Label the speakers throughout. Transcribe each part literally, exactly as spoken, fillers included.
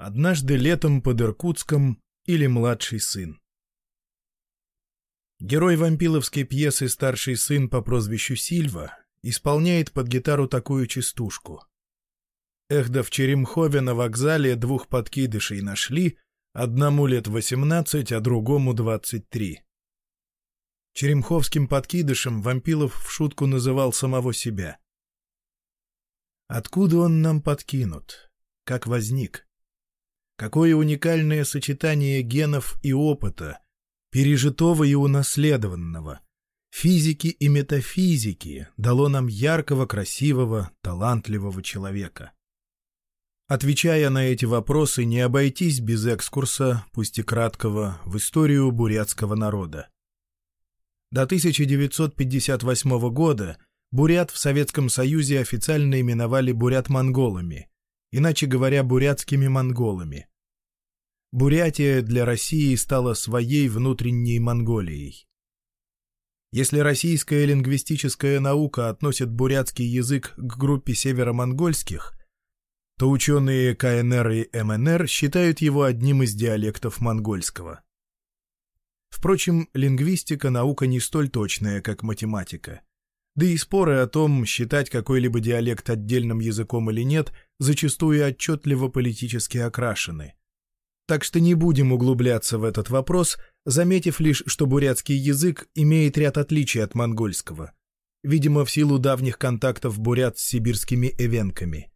Speaker 1: Однажды летом под Иркутском или младший сын. Герой вампиловской пьесы «Старший сын» по прозвищу Сильва исполняет под гитару такую частушку. Эх, да в Черемхове на вокзале двух подкидышей нашли, одному лет восемнадцать, а другому двадцать три. Черемховским подкидышем Вампилов в шутку называл самого себя. Откуда он нам подкинут? Как возник? Какое уникальное сочетание генов и опыта, пережитого и унаследованного, физики и метафизики дало нам яркого, красивого, талантливого человека? Отвечая на эти вопросы, не обойтись без экскурса, пусть и краткого, в историю бурятского народа. До тысяча девятьсот пятьдесят восьмого года бурят в Советском Союзе официально именовали бурят-монголами, иначе говоря, бурятскими монголами. Бурятия для России стала своей внутренней Монголией. Если российская лингвистическая наука относит бурятский язык к группе северомонгольских, то ученые ка эн эр и эм эн эр считают его одним из диалектов монгольского. Впрочем, лингвистика — наука не столь точная, как математика. Да и споры о том, считать какой-либо диалект отдельным языком или нет, зачастую отчетливо политически окрашены. Так что не будем углубляться в этот вопрос, заметив лишь, что бурятский язык имеет ряд отличий от монгольского, видимо, в силу давних контактов бурят с сибирскими эвенками.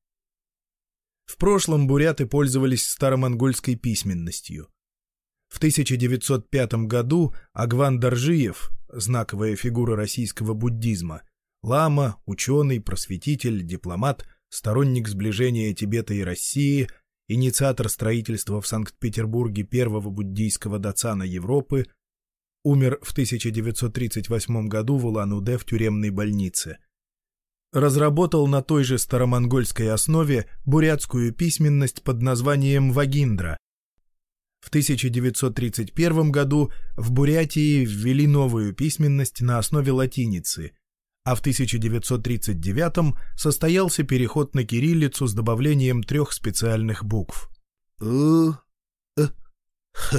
Speaker 1: В прошлом буряты пользовались старомонгольской письменностью. В тысяча девятьсот пятом году Агван Доржиев, знаковая фигура российского буддизма, лама, ученый, просветитель, дипломат, сторонник сближения Тибета и России, инициатор строительства в Санкт-Петербурге первого буддийского дацана Европы, умер в тысяча девятьсот тридцать восьмом году в Улан-Удэ в тюремной больнице. Разработал на той же старомонгольской основе бурятскую письменность под названием вагиндра. В тысяча девятьсот тридцать первом году в Бурятии ввели новую письменность на основе латиницы, а в тысяча девятьсот тридцать девятом состоялся переход на кириллицу с добавлением трех специальных букв. «ы», «ы», «х».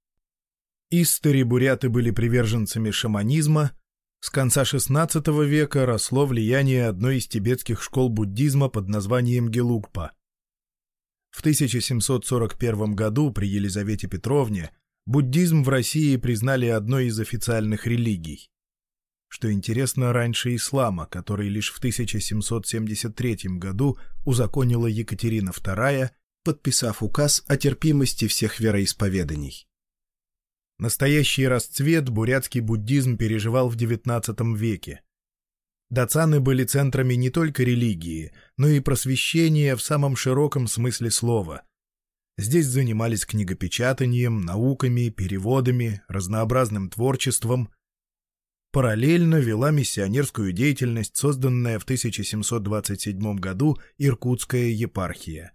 Speaker 1: Истори буряты были приверженцами шаманизма. С конца шестнадцатого века росло влияние одной из тибетских школ буддизма под названием Гелугпа. В тысяча семьсот сорок первом году при Елизавете Петровне буддизм в России признали одной из официальных религий. Что интересно, раньше ислама, который лишь в тысяча семьсот семьдесят третьем году узаконила Екатерина вторая, подписав указ о терпимости всех вероисповеданий. Настоящий расцвет бурятский буддизм переживал в девятнадцатом веке. Дацаны были центрами не только религии, но и просвещения в самом широком смысле слова. Здесь занимались книгопечатанием, науками, переводами, разнообразным творчеством. Параллельно вела миссионерскую деятельность созданная в тысяча семьсот двадцать седьмом году Иркутская епархия.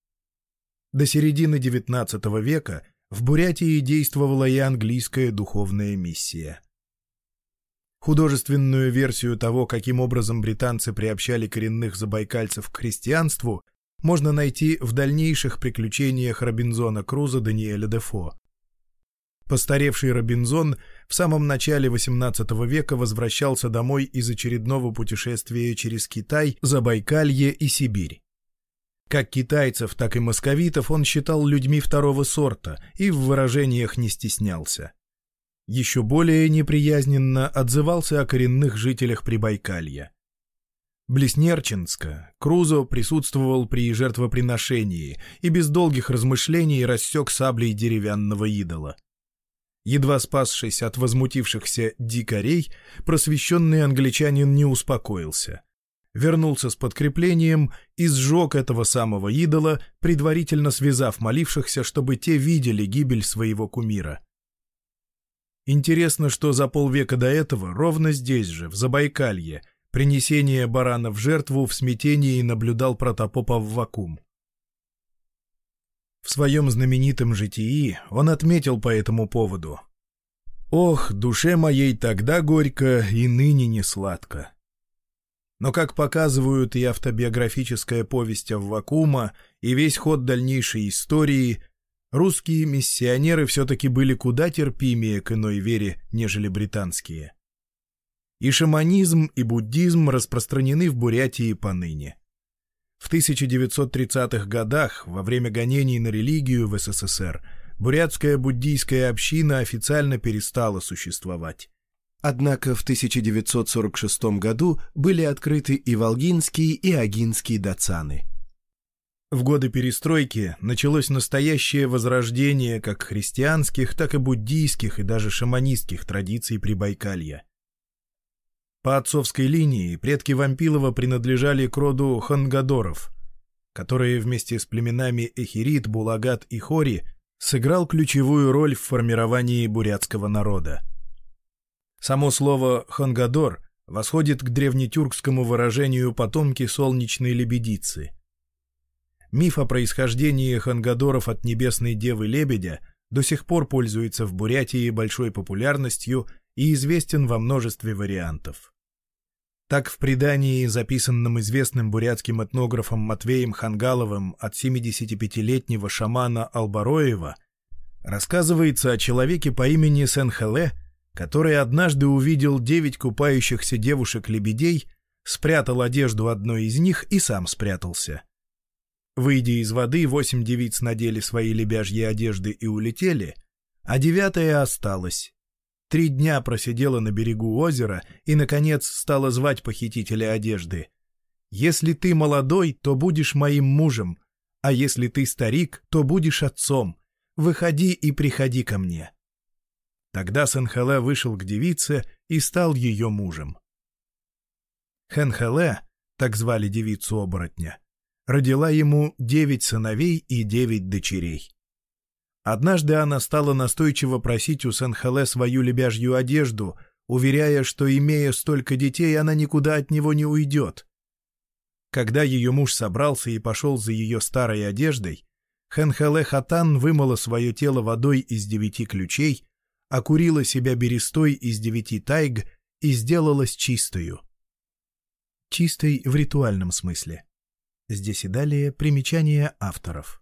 Speaker 1: До середины девятнадцатого века в Бурятии действовала и английская духовная миссия. Художественную версию того, каким образом британцы приобщали коренных забайкальцев к христианству, можно найти в дальнейших приключениях Робинзона Крузо Даниэля Дефо. Постаревший Робинзон в самом начале восемнадцатого века возвращался домой из очередного путешествия через Китай, Забайкалье и Сибирь. Как китайцев, так и московитов он считал людьми второго сорта и в выражениях не стеснялся. Еще более неприязненно отзывался о коренных жителях Прибайкалья. Близ Нерчинска Крузо присутствовал при жертвоприношении и без долгих размышлений рассек саблей деревянного идола. Едва спасшись от возмутившихся дикарей, просвещенный англичанин не успокоился. Вернулся с подкреплением и сжег этого самого идола, предварительно связав молившихся, чтобы те видели гибель своего кумира. Интересно, что за полвека до этого, ровно здесь же, в Забайкалье, принесение барана в жертву в смятении наблюдал протопоп Аввакум. В своем знаменитом житии он отметил по этому поводу: «Ох, душе моей тогда горько и ныне не сладко». Но, как показывают и автобиографическая повесть Аввакума, и весь ход дальнейшей истории, русские миссионеры все-таки были куда терпимее к иной вере, нежели британские. И шаманизм, и буддизм распространены в Бурятии поныне. В тысяча девятьсот тридцатых годах, во время гонений на религию в СССР, бурятская буддийская община официально перестала существовать. Однако в тысяча девятьсот сорок шестом году были открыты и волгинские, и агинские дацаны. В годы перестройки началось настоящее возрождение как христианских, так и буддийских и даже шаманистских традиций Прибайкалья. По отцовской линии предки Вампилова принадлежали к роду хонгадоров, которые вместе с племенами Эхирит, Булагат и Хори сыграл ключевую роль в формировании бурятского народа. Само слово «хонгадор» восходит к древнетюркскому выражению «потомки солнечной лебедицы». Миф о происхождении хонгадоров от небесной девы Лебедя до сих пор пользуется в Бурятии большой популярностью и известен во множестве вариантов. Так в предании, записанном известным бурятским этнографом Матвеем Хангаловым от семидесятипятилетнего шамана Албароева, рассказывается о человеке по имени Сенхеле, который однажды увидел девять купающихся девушек-лебедей, спрятал одежду одной из них и сам спрятался. Выйдя из воды, восемь девиц надели свои лебяжьи одежды и улетели, а девятая осталась. Три дня просидела на берегу озера и, наконец, стала звать похитителя одежды. «Если ты молодой, то будешь моим мужем, а если ты старик, то будешь отцом. Выходи и приходи ко мне». Тогда Сенхеле вышел к девице и стал ее мужем. Хенхеле, так звали девицу-оборотня, родила ему девять сыновей и девять дочерей. Однажды она стала настойчиво просить у Сенхеле свою лебяжью одежду, уверяя, что, имея столько детей, она никуда от него не уйдет. Когда ее муж собрался и пошел за ее старой одеждой, Хенхеле Хатан вымыла свое тело водой из девяти ключей, окурила себя берестой из девяти тайг и сделалась чистою. Чистой в ритуальном смысле. Здесь и далее примечания авторов.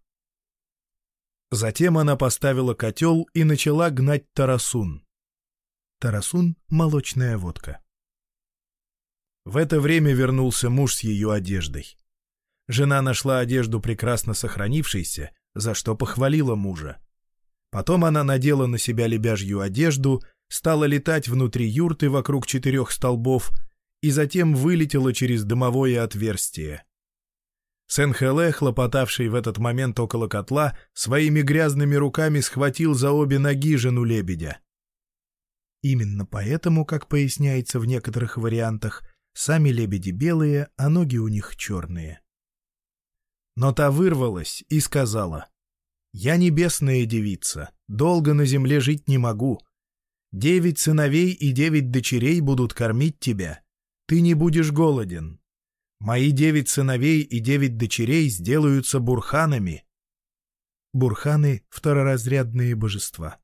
Speaker 1: Затем она поставила котел и начала гнать тарасун. Тарасун — молочная водка. В это время вернулся муж с ее одеждой. Жена нашла одежду прекрасно сохранившейся, за что похвалила мужа. Потом она надела на себя лебяжью одежду, стала летать внутри юрты вокруг четырех столбов и затем вылетела через дымовое отверстие. Сенхеле, хлопотавший в этот момент около котла, своими грязными руками схватил за обе ноги жену лебедя. Именно поэтому, как поясняется в некоторых вариантах, сами лебеди белые, а ноги у них черные. Но та вырвалась и сказала: «Я небесная девица, долго на земле жить не могу. Девять сыновей и девять дочерей будут кормить тебя. Ты не будешь голоден. Мои девять сыновей и девять дочерей сделаются бурханами». Бурханы — второразрядные божества.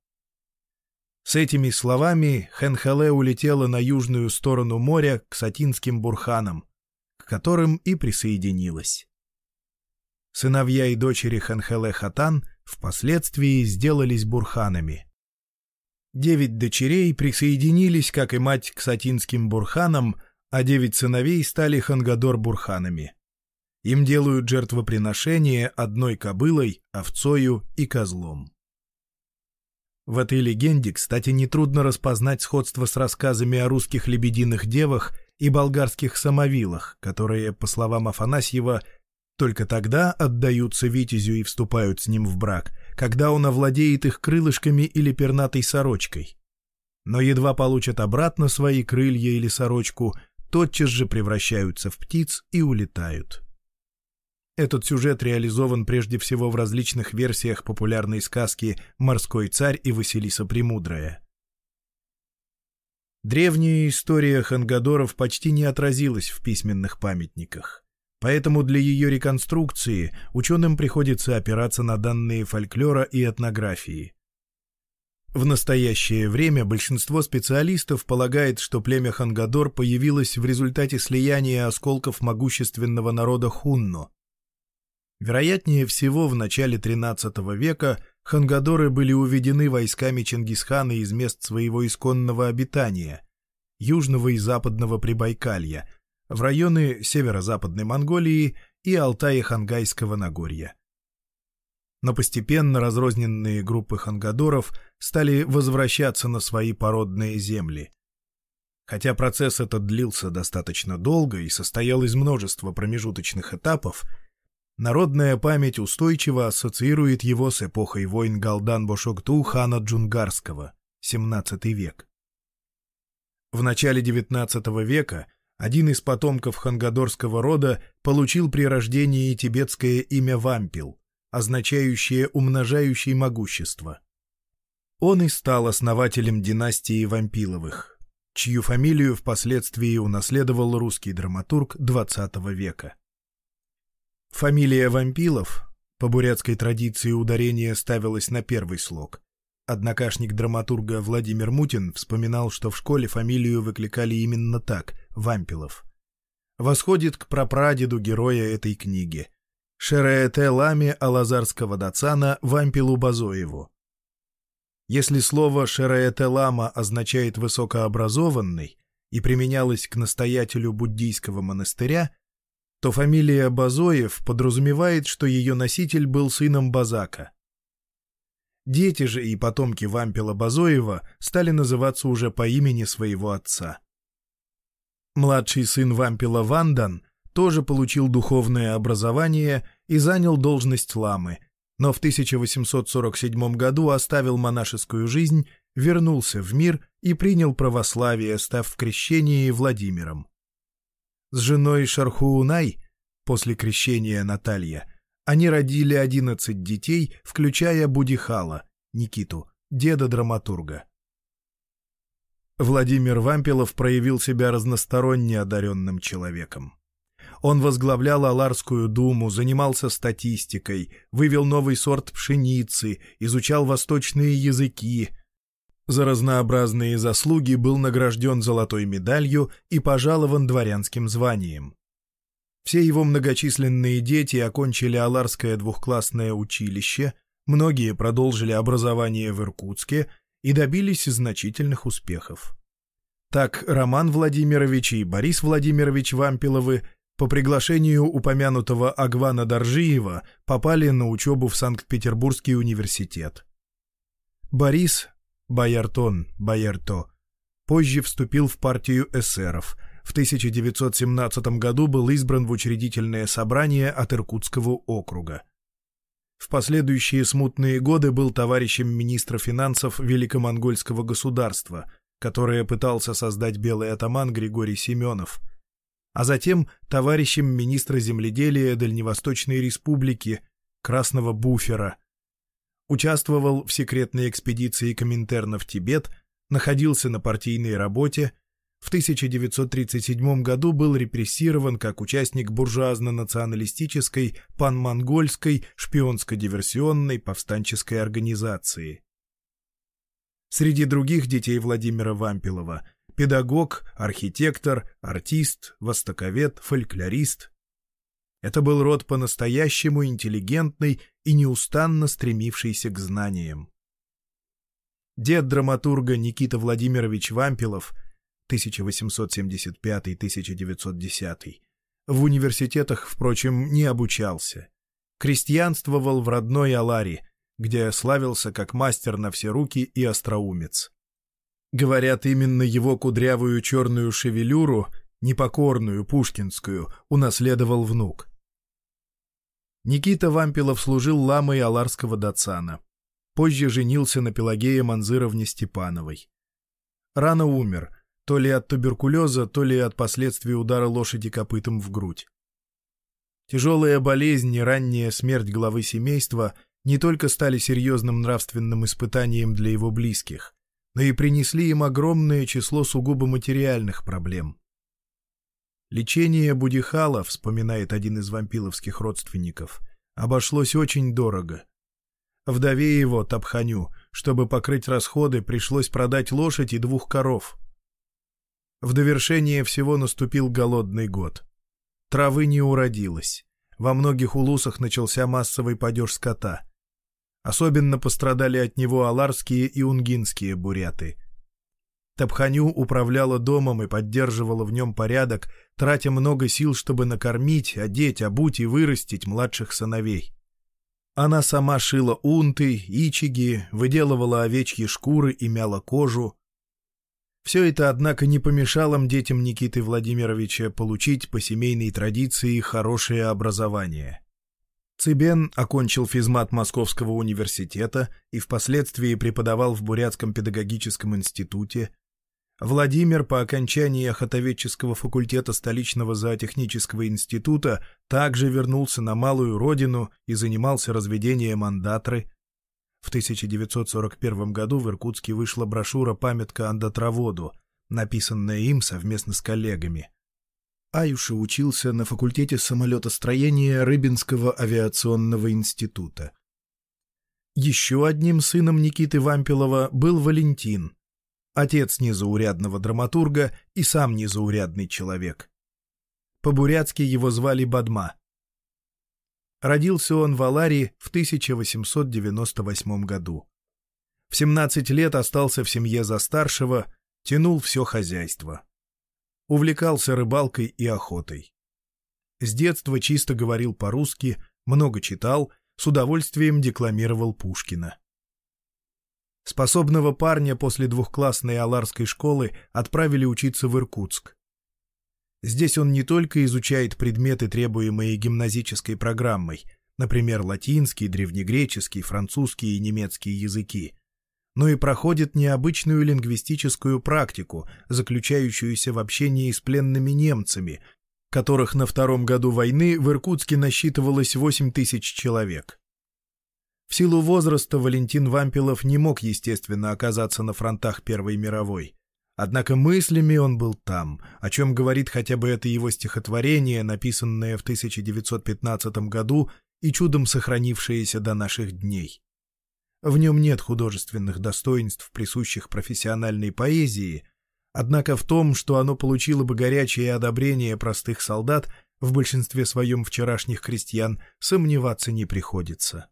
Speaker 1: С этими словами Хенхеле улетела на южную сторону моря к сатинским бурханам, к которым и присоединилась. Сыновья и дочери Хенхеле Хатан впоследствии сделались бурханами. Девять дочерей присоединились, как и мать, к сатинским бурханам, а девять сыновей стали хонгадор-бурханами. Им делают жертвоприношение одной кобылой, овцою и козлом. В этой легенде, кстати, нетрудно распознать сходство с рассказами о русских лебединых девах и болгарских самовилах, которые, по словам Афанасьева, только тогда отдаются витязю и вступают с ним в брак, когда он овладеет их крылышками или пернатой сорочкой. Но едва получат обратно свои крылья или сорочку, тотчас же превращаются в птиц и улетают. Этот сюжет реализован прежде всего в различных версиях популярной сказки «Морской царь и Василиса Премудрая». Древняя история хонгадоров почти не отразилась в письменных памятниках, поэтому для ее реконструкции ученым приходится опираться на данные фольклора и этнографии. В настоящее время большинство специалистов полагает, что племя Хонгадор появилось в результате слияния осколков могущественного народа Хунно. Вероятнее всего, в начале тринадцатого века хангадоры были уведены войсками Чингисхана из мест своего исконного обитания, южного и западного Прибайкалья, в районы северо-западной Монголии и Алтая-Хангайского Нагорья. Но постепенно разрозненные группы хангадоров стали возвращаться на свои породные земли. Хотя процесс этот длился достаточно долго и состоял из множества промежуточных этапов, народная память устойчиво ассоциирует его с эпохой войн Галдан-Бошокту хана Джунгарского, семнадцатый век. В начале девятнадцатого века один из потомков хангадорского рода получил при рождении тибетское имя Вампил, означающее «умножающий могущество». Он и стал основателем династии Вампиловых, чью фамилию впоследствии унаследовал русский драматург двадцатого века. Фамилия Вампилов, по бурятской традиции ударение ставилось на первый слог. Однокашник драматурга Владимир Мутин вспоминал, что в школе фамилию выкликали именно так — Вампилов. Восходит к прапрадеду героя этой книги — Шереете Ламе Алазарского дацана Вампилу Базоеву. Если слово «Шереете Лама» означает «высокообразованный» и применялось к настоятелю буддийского монастыря, то фамилия Базоев подразумевает, что ее носитель был сыном Базака. Дети же и потомки Вампила Базоева стали называться уже по имени своего отца. Младший сын Вампила Вандан тоже получил духовное образование и занял должность ламы, но в тысяча восемьсот сорок седьмом году оставил монашескую жизнь, вернулся в мир и принял православие, став в крещении Владимиром. С женой Шархуунай, после крещения Наталья, они родили одиннадцать детей, включая Будихала, Никиту, деда драматурга. Владимир Вампилов проявил себя разносторонне одаренным человеком. Он возглавлял Аларскую думу, занимался статистикой, вывел новый сорт пшеницы, изучал восточные языки. За разнообразные заслуги был награжден золотой медалью и пожалован дворянским званием. Все его многочисленные дети окончили Аларское двухклассное училище, многие продолжили образование в Иркутске и добились значительных успехов. Так Роман Владимирович и Борис Владимирович Вампиловы по приглашению упомянутого Агвана Доржиева попали на учебу в Санкт-Петербургский университет. Борис, Бояртон, Боярто, позже вступил в партию эсеров. В тысяча девятьсот семнадцатом году был избран в учредительное собрание от Иркутского округа. В последующие смутные годы был товарищем министра финансов Великомонгольского государства, которое пытался создать белый атаман Григорий Семенов, а затем товарищем министра земледелия Дальневосточной республики Красного Буфера. Участвовал в секретной экспедиции Коминтерна в Тибет, находился на партийной работе, в тысяча девятьсот тридцать седьмом году был репрессирован как участник буржуазно-националистической панмонгольской шпионско-диверсионной повстанческой организации. Среди других детей Владимира Вампилова — педагог, архитектор, артист, востоковед, фольклорист. Это был род по-настоящему интеллигентный и неустанно стремившийся к знаниям. Дед драматурга Никита Владимирович Вампилов тысяча восемьсот семьдесят пятый — тысяча девятьсот десятый в университетах, впрочем, не обучался. Крестьянствовал в родной Аларе, где славился как мастер на все руки и остроумец. Говорят, именно его кудрявую черную шевелюру, непокорную, пушкинскую, унаследовал внук. Никита Вампилов служил ламой Аларского дацана. Позже женился на Пелагее Манзыровне Степановой. Рано умер, то ли от туберкулеза, то ли от последствий удара лошади копытом в грудь. Тяжелая болезнь и ранняя смерть главы семейства не только стали серьезным нравственным испытанием для его близких, но и принесли им огромное число сугубо материальных проблем. Лечение Будихала, вспоминает один из вампиловских родственников, обошлось очень дорого. Вдове его, Тапханю, чтобы покрыть расходы, пришлось продать лошадь и двух коров. В довершение всего наступил голодный год. Травы не уродилось. во многих улусах начался массовый падеж скота. Особенно пострадали от него аларские и унгинские буряты. Тапханю управляла домом и поддерживала в нем порядок, тратя много сил, чтобы накормить, одеть, обуть и вырастить младших сыновей. Она сама шила унты, ичиги, выделывала овечьи шкуры и мяла кожу. Все это, однако, не помешало детям Никиты Владимировича получить по семейной традиции хорошее образование. Цыбен окончил физмат Московского университета и впоследствии преподавал в Бурятском педагогическом институте. Владимир по окончании охотоведческого факультета столичного зоотехнического института также вернулся на малую родину и занимался разведением андатры. В тысяча девятьсот сорок первом году в Иркутске вышла брошюра «Памятка андатроводу», написанная им совместно с коллегами. Аюша учился на факультете самолетостроения Рыбинского авиационного института. Еще одним сыном Никиты Вампилова был Валентин, отец незаурядного драматурга и сам незаурядный человек. По-бурятски его звали Бадма. Родился он в Аларе в тысяча восемьсот девяносто восьмом году. В семнадцать лет остался в семье за старшего, тянул все хозяйство. Увлекался рыбалкой и охотой. С детства чисто говорил по-русски, много читал, с удовольствием декламировал Пушкина. Способного парня после двухклассной аларской школы отправили учиться в Иркутск. Здесь он не только изучает предметы, требуемые гимназической программой, например, латинский, древнегреческий, французский и немецкий языки, но и проходит необычную лингвистическую практику, заключающуюся в общении с пленными немцами, которых на втором году войны в Иркутске насчитывалось восемь тысяч человек. В силу возраста Валентин Вампилов не мог, естественно, оказаться на фронтах Первой мировой. Однако мыслями он был там, о чем говорит хотя бы это его стихотворение, написанное в тысяча девятьсот пятнадцатом году и чудом сохранившееся до наших дней. В нем нет художественных достоинств, присущих профессиональной поэзии, однако в том, что оно получило бы горячее одобрение простых солдат, в большинстве своем вчерашних крестьян, сомневаться не приходится.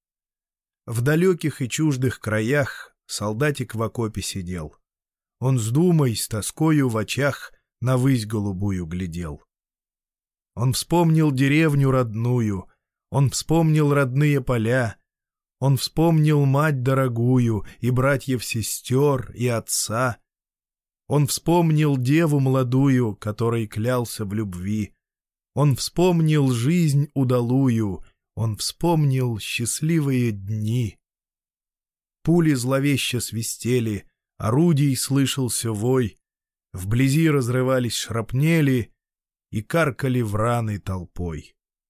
Speaker 1: В далеких и чуждых краях солдатик в окопе сидел. Он с думой, с тоскою в очах навысь голубую глядел. Он вспомнил деревню родную, он вспомнил родные поля, он вспомнил мать дорогую и братьев-сестер, и отца. Он вспомнил деву молодую, которой клялся в любви. Он вспомнил жизнь удалую, он вспомнил счастливые дни. Пули зловеще свистели, орудий слышался вой, вблизи разрывались шрапнели и каркали враны толпой.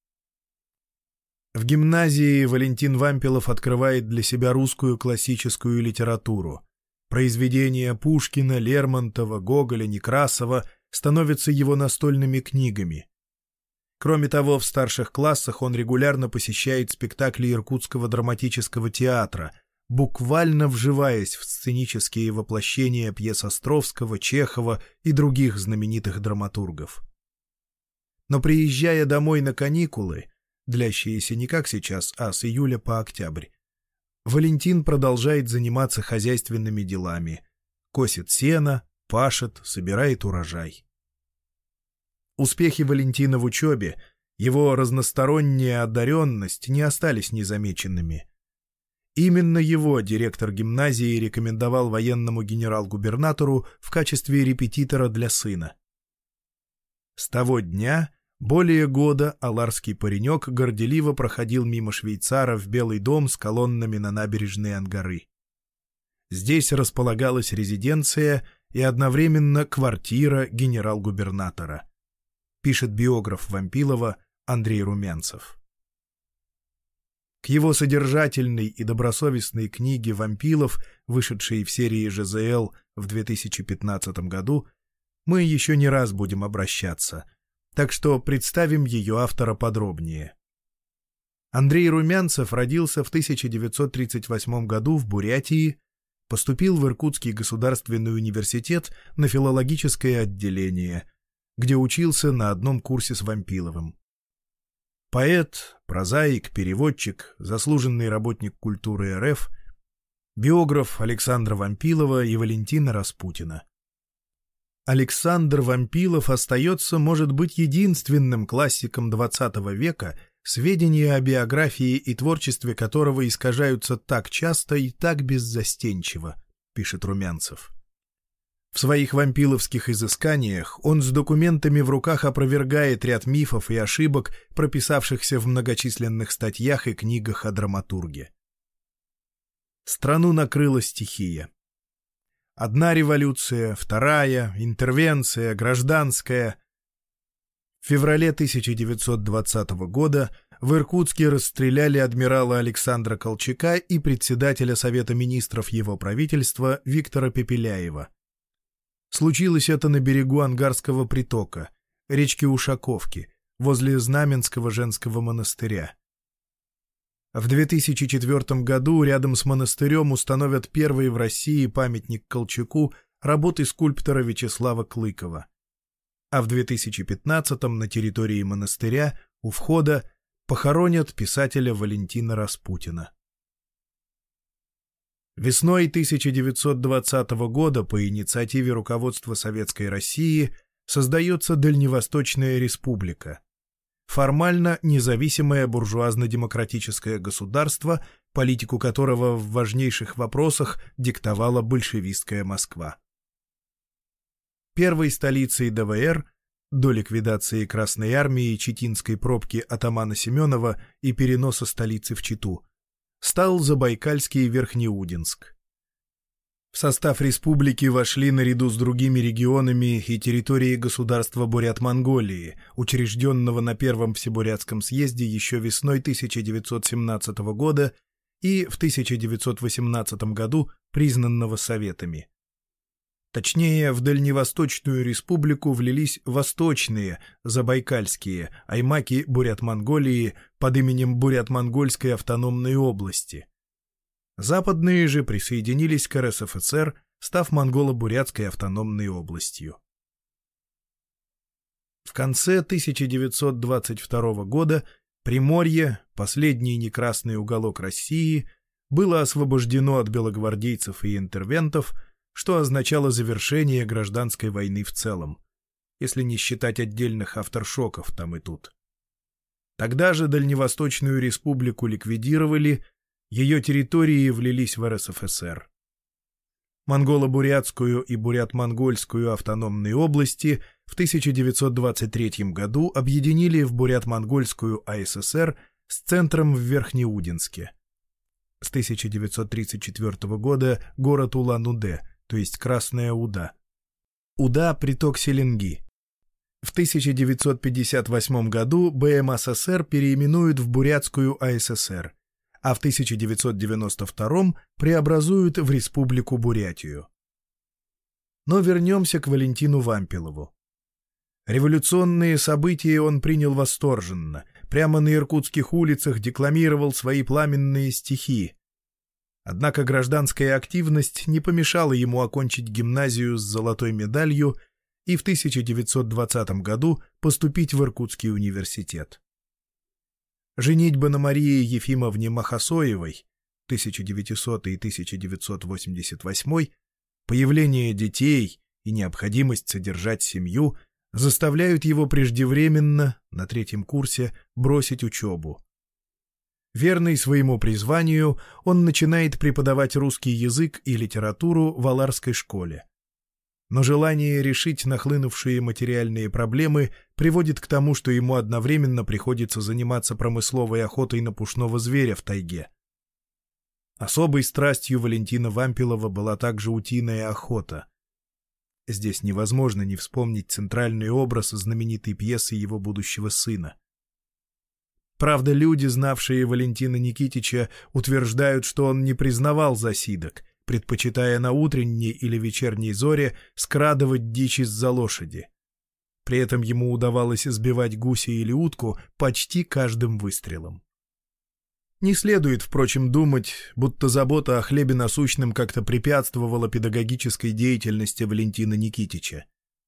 Speaker 1: В гимназии Валентин Вампилов открывает для себя русскую классическую литературу. Произведения Пушкина, Лермонтова, Гоголя, Некрасова становятся его настольными книгами. Кроме того, в старших классах он регулярно посещает спектакли Иркутского драматического театра, буквально вживаясь в сценические воплощения пьес Островского, Чехова и других знаменитых драматургов. Но приезжая домой на каникулы, длящиеся не как сейчас, а с июля по октябрь, Валентин продолжает заниматься хозяйственными делами, косит сено, пашет, собирает урожай. Успехи Валентина в учебе, его разносторонняя одаренность не остались незамеченными. Именно его директор гимназии рекомендовал военному генерал-губернатору в качестве репетитора для сына. С того дня более года аларский паренек горделиво проходил мимо швейцара в Белый дом с колоннами на набережной Ангары. Здесь располагалась резиденция и одновременно квартира генерал-губернатора, пишет биограф Вампилова Андрей Румянцев. К его содержательной и добросовестной книге «Вампилов», вышедшей в серии «Ж З Л» в две тысячи пятнадцатом году, мы еще не раз будем обращаться, так что представим ее автора подробнее. Андрей Румянцев родился в тысяча девятьсот тридцать восьмом году в Бурятии, поступил в Иркутский государственный университет на филологическое отделение, где учился на одном курсе с Вампиловым. Поэт, прозаик, переводчик, заслуженный работник культуры эр эф, биограф Александра Вампилова и Валентина Распутина. Александр Вампилов остается, может быть, единственным классиком двадцатого века, сведения о биографии и творчестве которого искажаются так часто и так беззастенчиво, пишет Румянцев. В своих вампиловских изысканиях он с документами в руках опровергает ряд мифов и ошибок, прописавшихся в многочисленных статьях и книгах о драматурге. Страну накрыла стихия. Одна революция, вторая, интервенция, гражданская. В феврале тысяча девятьсот двадцатого года в Иркутске расстреляли адмирала Александра Колчака и председателя Совета министров его правительства Виктора Пепеляева. Случилось это на берегу Ангарского притока, речки Ушаковки, возле Знаменского женского монастыря. В две тысячи четвёртом году рядом с монастырем установят первый в России памятник Колчаку работы скульптора Вячеслава Клыкова. А в две тысячи пятнадцатом на территории монастыря у входа похоронят писателя Валентина Распутина. Весной тысяча девятьсот двадцатого года по инициативе руководства Советской России создается Дальневосточная Республика. Формально независимое буржуазно-демократическое государство, политику которого в важнейших вопросах диктовала большевистская Москва. Первой столицей дэ вэ эр, до ликвидации Красной армии и Читинской пробки атамана Семенова и переноса столицы в Читу, стал Забайкальский Верхнеудинск. В состав республики вошли наряду с другими регионами и территории государства Бурят-Монголии, учрежденного на Первом Всебурятском съезде еще весной тысяча девятьсот семнадцатого года и в тысяча девятьсот восемнадцатом году признанного Советами. Точнее, в Дальневосточную республику влились восточные, забайкальские, аймаки Бурят-Монголии под именем Бурят-Монгольской автономной области. Западные же присоединились к эр эс эф эс эр, став Монголо-Бурятской автономной областью. В конце тысяча девятьсот двадцать второго года Приморье, последний некрасный уголок России, было освобождено от белогвардейцев и интервентов, что означало завершение гражданской войны в целом, если не считать отдельных авторшоков там и тут. Тогда же Дальневосточную республику ликвидировали, ее территории влились в эр эс эф эс эр. Монголо-Бурятскую и Бурят-Монгольскую автономные области в тысяча девятьсот двадцать третьем году объединили в Бурят-Монгольскую а эс эс эр с центром в Верхнеудинске. С тысяча девятьсот тридцать четвёртого года город Улан-Удэ, то есть Красная Уда. Уда — приток Селенги. В тысяча девятьсот пятьдесят восьмом году бэ эм эс эс эр переименуют в Бурятскую а эс эс эр, а в тысяча девятьсот девяносто втором преобразуют в Республику Бурятию. Но вернемся к Валентину Вампилову. Революционные события он принял восторженно, прямо на иркутских улицах декламировал свои пламенные стихи. Однако гражданская активность не помешала ему окончить гимназию с золотой медалью и в тысяча девятьсот двадцатом году поступить в Иркутский университет. Женитьба на Марии Ефимовне Махасоевой тысяча девятисотый — тысяча девятьсот восемьдесят восьмой, появление детей и необходимость содержать семью заставляют его преждевременно, на третьем курсе, бросить учебу. Верный своему призванию, он начинает преподавать русский язык и литературу в Аларской школе. Но желание решить нахлынувшие материальные проблемы приводит к тому, что ему одновременно приходится заниматься промысловой охотой на пушного зверя в тайге. Особой страстью Валентина Вампилова была также утиная охота. Здесь невозможно не вспомнить центральный образ знаменитой пьесы его будущего сына. Правда, люди, знавшие Валентина Никитича, утверждают, что он не признавал засидок, предпочитая на утренней или вечерней зоре скрадывать дичь из-за лошади. При этом ему удавалось сбивать гуся или утку почти каждым выстрелом. Не следует, впрочем, думать, будто забота о хлебе насущном как-то препятствовала педагогической деятельности Валентина Никитича.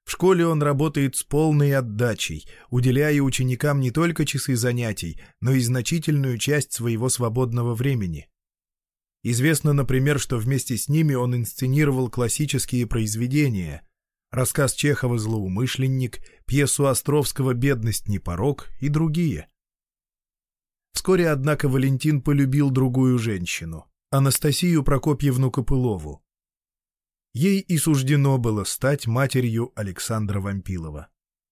Speaker 1: В школе он работает с полной отдачей, уделяя ученикам не только часы занятий, но и значительную часть своего свободного времени. Известно, например, что вместе с ними он инсценировал классические произведения: рассказ Чехова «Злоумышленник», пьесу Островского «Бедность не порок» и другие. Вскоре, однако, Валентин полюбил другую женщину — Анастасию Прокопьевну Копылову. Ей и суждено было стать матерью Александра Вампилова.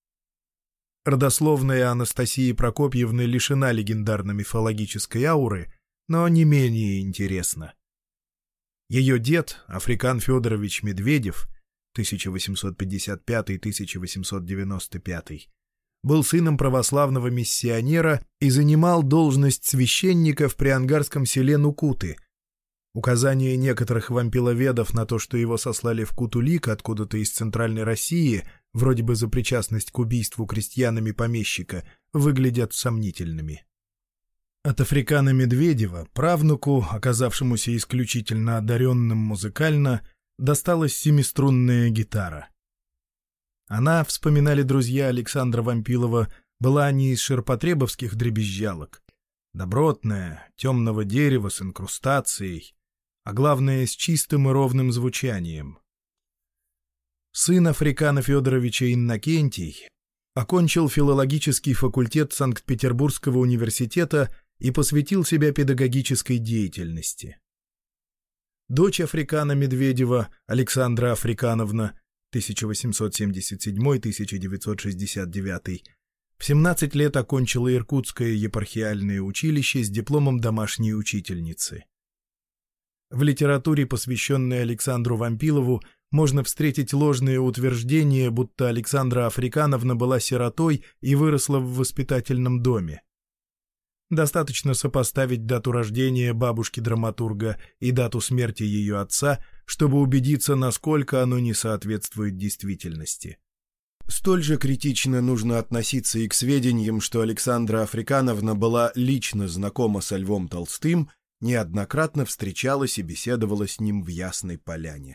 Speaker 1: Родословная Анастасии Прокопьевны лишена легендарно-мифологической ауры, но не менее интересна. Ее дед, Африкан Федорович Медведев, тысяча восемьсот пятьдесят пятый — тысяча восемьсот девяносто пятый, был сыном православного миссионера и занимал должность священника в приангарском селе Нукуты. Указание некоторых вампиловедов на то, что его сослали в Кутулик откуда-то из Центральной России, вроде бы за причастность к убийству крестьянами помещика, выглядят сомнительными. От Африкана Медведева, правнуку, оказавшемуся исключительно одаренным музыкально, досталась семиструнная гитара. Она, вспоминали друзья Александра Вампилова, была не из ширпотребовских дребезжалок. Добротная, темного дерева с инкрустацией, а главное, с чистым и ровным звучанием. Сын Африкана Федоровича Иннокентий окончил филологический факультет Санкт-Петербургского университета и посвятил себя педагогической деятельности. Дочь Африкана Медведева, Александра Африкановна, тысяча восемьсот семьдесят седьмой — тысяча девятьсот шестьдесят девятый, в семнадцать лет окончила Иркутское епархиальное училище с дипломом домашней учительницы. В литературе, посвященной Александру Вампилову, можно встретить ложные утверждения, будто Александра Африкановна была сиротой и выросла в воспитательном доме. Достаточно сопоставить дату рождения бабушки-драматурга и дату смерти ее отца, чтобы убедиться, насколько оно не соответствует действительности. Столь же критично нужно относиться и к сведениям, что Александра Африкановна была лично знакома со Львом Толстым, неоднократно встречалась и беседовала с ним в Ясной Поляне.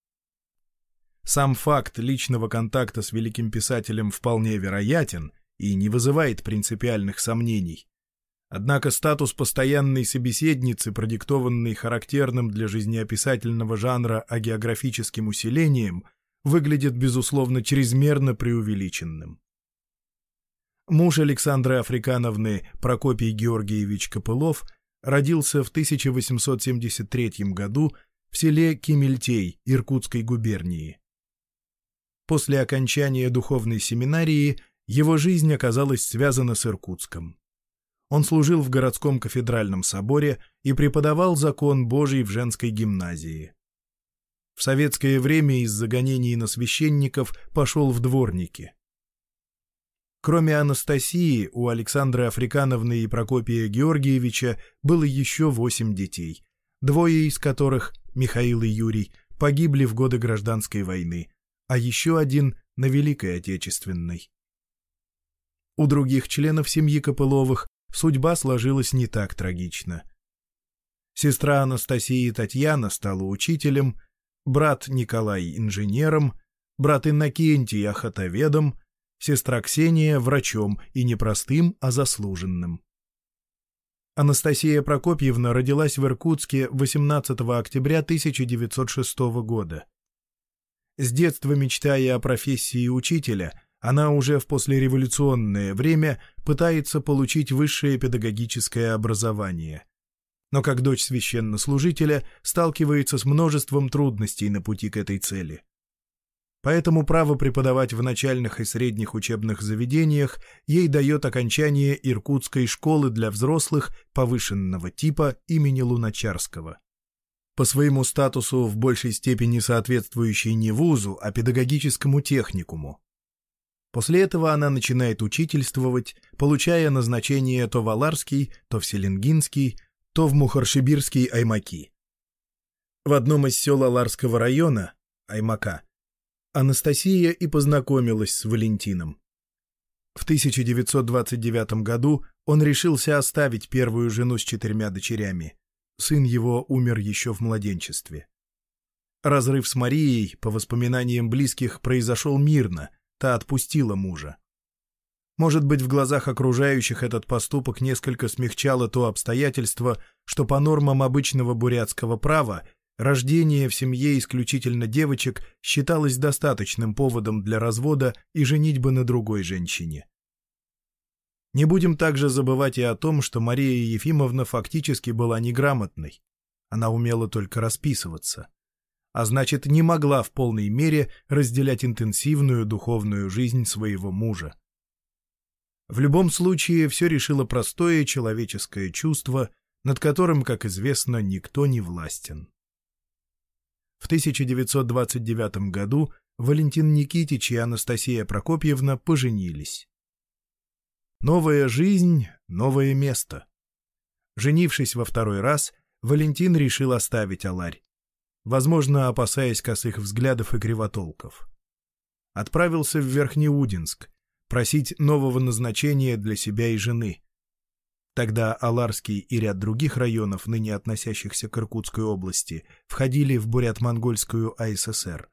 Speaker 1: Сам факт личного контакта с великим писателем вполне вероятен и не вызывает принципиальных сомнений. Однако статус постоянной собеседницы, продиктованный характерным для жизнеописательного жанра агеографическим усилением, выглядит, безусловно, чрезмерно преувеличенным. Муж Александры Африкановны, Прокопий Георгиевич Копылов, родился в тысяча восемьсот семьдесят третьем году в селе Кемельтей Иркутской губернии. После окончания духовной семинарии его жизнь оказалась связана с Иркутском. Он служил в городском кафедральном соборе и преподавал закон Божий в женской гимназии. В советское время из-за гонений на священников пошел в дворники. Кроме Анастасии, у Александры Африкановны и Прокопия Георгиевича было еще восемь детей, двое из которых, Михаил и Юрий, погибли в годы Гражданской войны, а еще один — на Великой Отечественной. У других членов семьи Копыловых судьба сложилась не так трагично. Сестра Анастасии Татьяна стала учителем, брат Николай — инженером, брат Иннокентий — охотоведом, сестра Ксения — врачом, и не простым, а заслуженным. Анастасия Прокопьевна родилась в Иркутске восемнадцатого октября тысяча девятьсот шестого года. С детства мечтая о профессии учителя, она уже в послереволюционное время пытается получить высшее педагогическое образование. Но как дочь священнослужителя сталкивается с множеством трудностей на пути к этой цели. Поэтому право преподавать в начальных и средних учебных заведениях ей дает окончание Иркутской школы для взрослых повышенного типа имени Луначарского. По своему статусу в большей степени соответствующей не вузу, а педагогическому техникуму. После этого она начинает учительствовать, получая назначение то в Аларский, то в Селенгинский, то в Мухоршибирский Аймаки. В одном из сел Аларского района, Аймака, Анастасия и познакомилась с Валентином. В тысяча девятьсот двадцать девятом году он решился оставить первую жену с четырьмя дочерями. Сын его умер еще в младенчестве. Разрыв с Марией, по воспоминаниям близких, произошел мирно, та отпустила мужа. Может быть, в глазах окружающих этот поступок несколько смягчало то обстоятельство, что по нормам обычного бурятского права рождение в семье исключительно девочек считалось достаточным поводом для развода и женитьбы на другой женщине. Не будем также забывать и о том, что Мария Ефимовна фактически была неграмотной. Она умела только расписываться, а значит, не могла в полной мере разделять интенсивную духовную жизнь своего мужа. В любом случае, все решило простое человеческое чувство, над которым, как известно, никто не властен. В тысяча девятьсот двадцать девятом году Валентин Никитич и Анастасия Прокопьевна поженились. Новая жизнь, новое место. Женившись во второй раз, Валентин решил оставить Аларь, возможно, опасаясь косых взглядов и кривотолков. Отправился в Верхнеудинск, просить нового назначения для себя и жены. Тогда Аларский и ряд других районов, ныне относящихся к Иркутской области, входили в Бурят-Монгольскую АССР.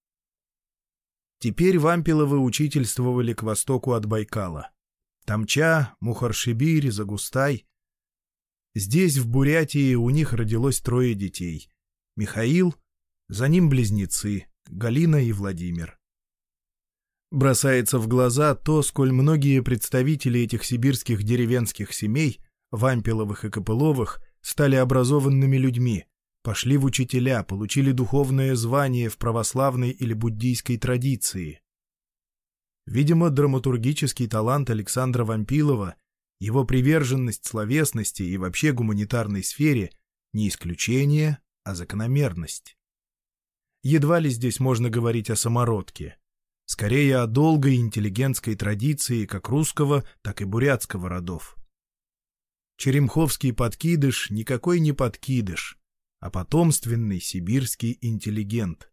Speaker 1: Теперь Вампиловы учительствовали к востоку от Байкала. Тамча, Мухоршибирь, Загустай. Здесь, в Бурятии, у них родилось трое детей. Михаил, за ним близнецы, Галина и Владимир. Бросается в глаза то, сколь многие представители этих сибирских деревенских семей, Вампиловых и Копыловых, стали образованными людьми, пошли в учителя, получили духовное звание в православной или буддийской традиции. Видимо, драматургический талант Александра Вампилова, его приверженность словесности и вообще гуманитарной сфере не исключение, а закономерность. Едва ли здесь можно говорить о самородке. Скорее о долгой интеллигентской традиции как русского, так и бурятского родов. Черемховский подкидыш никакой не подкидыш, а потомственный сибирский интеллигент.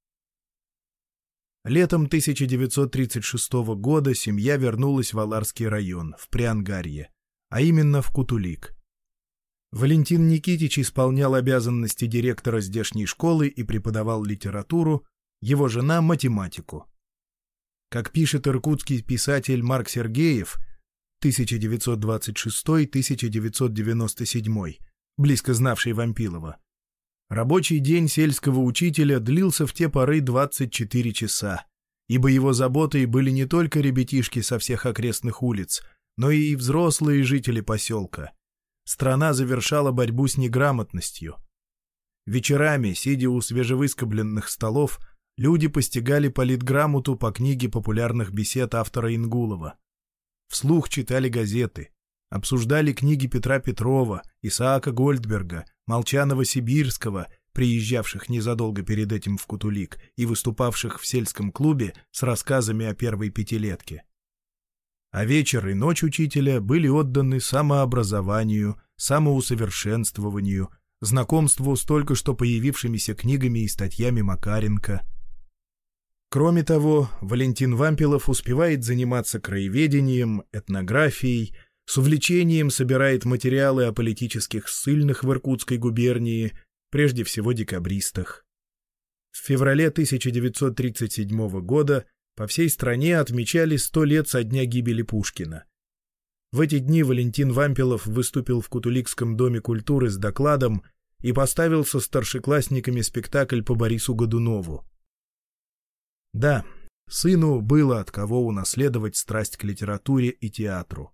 Speaker 1: Летом тысяча девятьсот тридцать шестого года семья вернулась в Аларский район, в Приангарье, а именно в Кутулик. Валентин Никитич исполнял обязанности директора здешней школы и преподавал литературу, его жена — математику. Как пишет иркутский писатель Марк Сергеев, тысяча девятьсот двадцать шестой — тысяча девятьсот девяносто седьмой, близко знавший Вампилова, рабочий день сельского учителя длился в те поры двадцать четыре часа, ибо его заботой были не только ребятишки со всех окрестных улиц, но и взрослые жители поселка. Страна завершала борьбу с неграмотностью. Вечерами, сидя у свежевыскобленных столов, люди постигали политграмоту по книге популярных бесед автора Ингулова. Вслух читали газеты, обсуждали книги Петра Петрова, Исаака Гольдберга, Молчанова-Сибирского, приезжавших незадолго перед этим в Кутулик и выступавших в сельском клубе с рассказами о первой пятилетке. А вечер и ночь учителя были отданы самообразованию, самоусовершенствованию, знакомству с только что появившимися книгами и статьями Макаренко. Кроме того, Валентин Вампилов успевает заниматься краеведением, этнографией, с увлечением собирает материалы о политических ссыльных в Иркутской губернии, прежде всего декабристах. В феврале тысяча девятьсот тридцать седьмого года по всей стране отмечали сто лет со дня гибели Пушкина. В эти дни Валентин Вампилов выступил в Кутуликском доме культуры с докладом и поставил со старшеклассниками спектакль по Борису Годунову. Да, сыну было от кого унаследовать страсть к литературе и театру.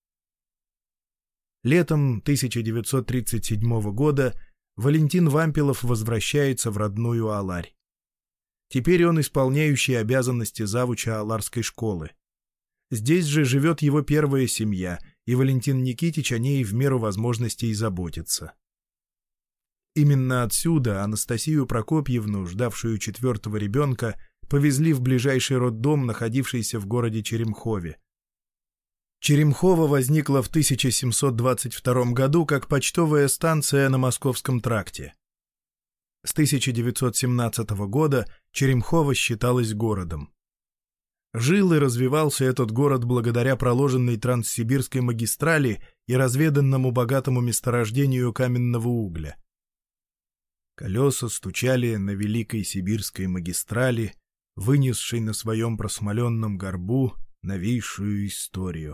Speaker 1: Летом тысяча девятьсот тридцать седьмого года Валентин Вампилов возвращается в родную Аларь. Теперь он исполняющий обязанности завуча Аларской школы. Здесь же живет его первая семья, и Валентин Никитич о ней в меру возможностей заботится. Именно отсюда Анастасию Прокопьевну, ждавшую четвертого ребенка, повезли в ближайший роддом, находившийся в городе Черемхове. Черемхово возникла в тысяча семьсот двадцать втором году как почтовая станция на Московском тракте. С тысяча девятьсот семнадцатого года Черемхово считалась городом. Жил и развивался этот город благодаря проложенной Транссибирской магистрали и разведанному богатому месторождению каменного угля. Колеса стучали на великой сибирской магистрали, вынесшей на своем просмоленном горбу новейшую историю.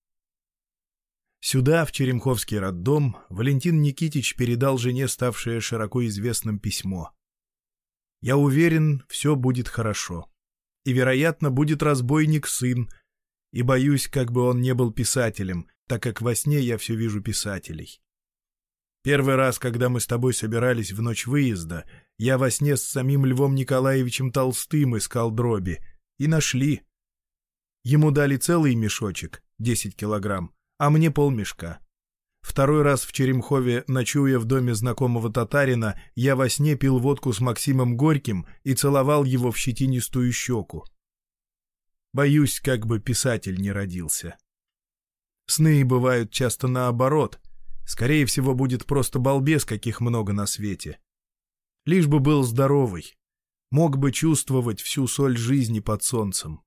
Speaker 1: Сюда, в Черемховский роддом, Валентин Никитич передал жене ставшее широко известным письмо. «Я уверен, все будет хорошо. И, вероятно, будет разбойник-сын, и боюсь, как бы он не был писателем, так как во сне я все вижу писателей. Первый раз, когда мы с тобой собирались в ночь выезда, я во сне с самим Львом Николаевичем Толстым искал дроби. И нашли. Ему дали целый мешочек, десять килограмм, а мне полмешка. Второй раз в Черемхове, ночуя в доме знакомого татарина, я во сне пил водку с Максимом Горьким и целовал его в щетинистую щеку. Боюсь, как бы писатель не родился. Сны бывают часто наоборот. Скорее всего, будет просто балбес, каких много на свете. Лишь бы был здоровый. Мог бы чувствовать всю соль жизни под солнцем.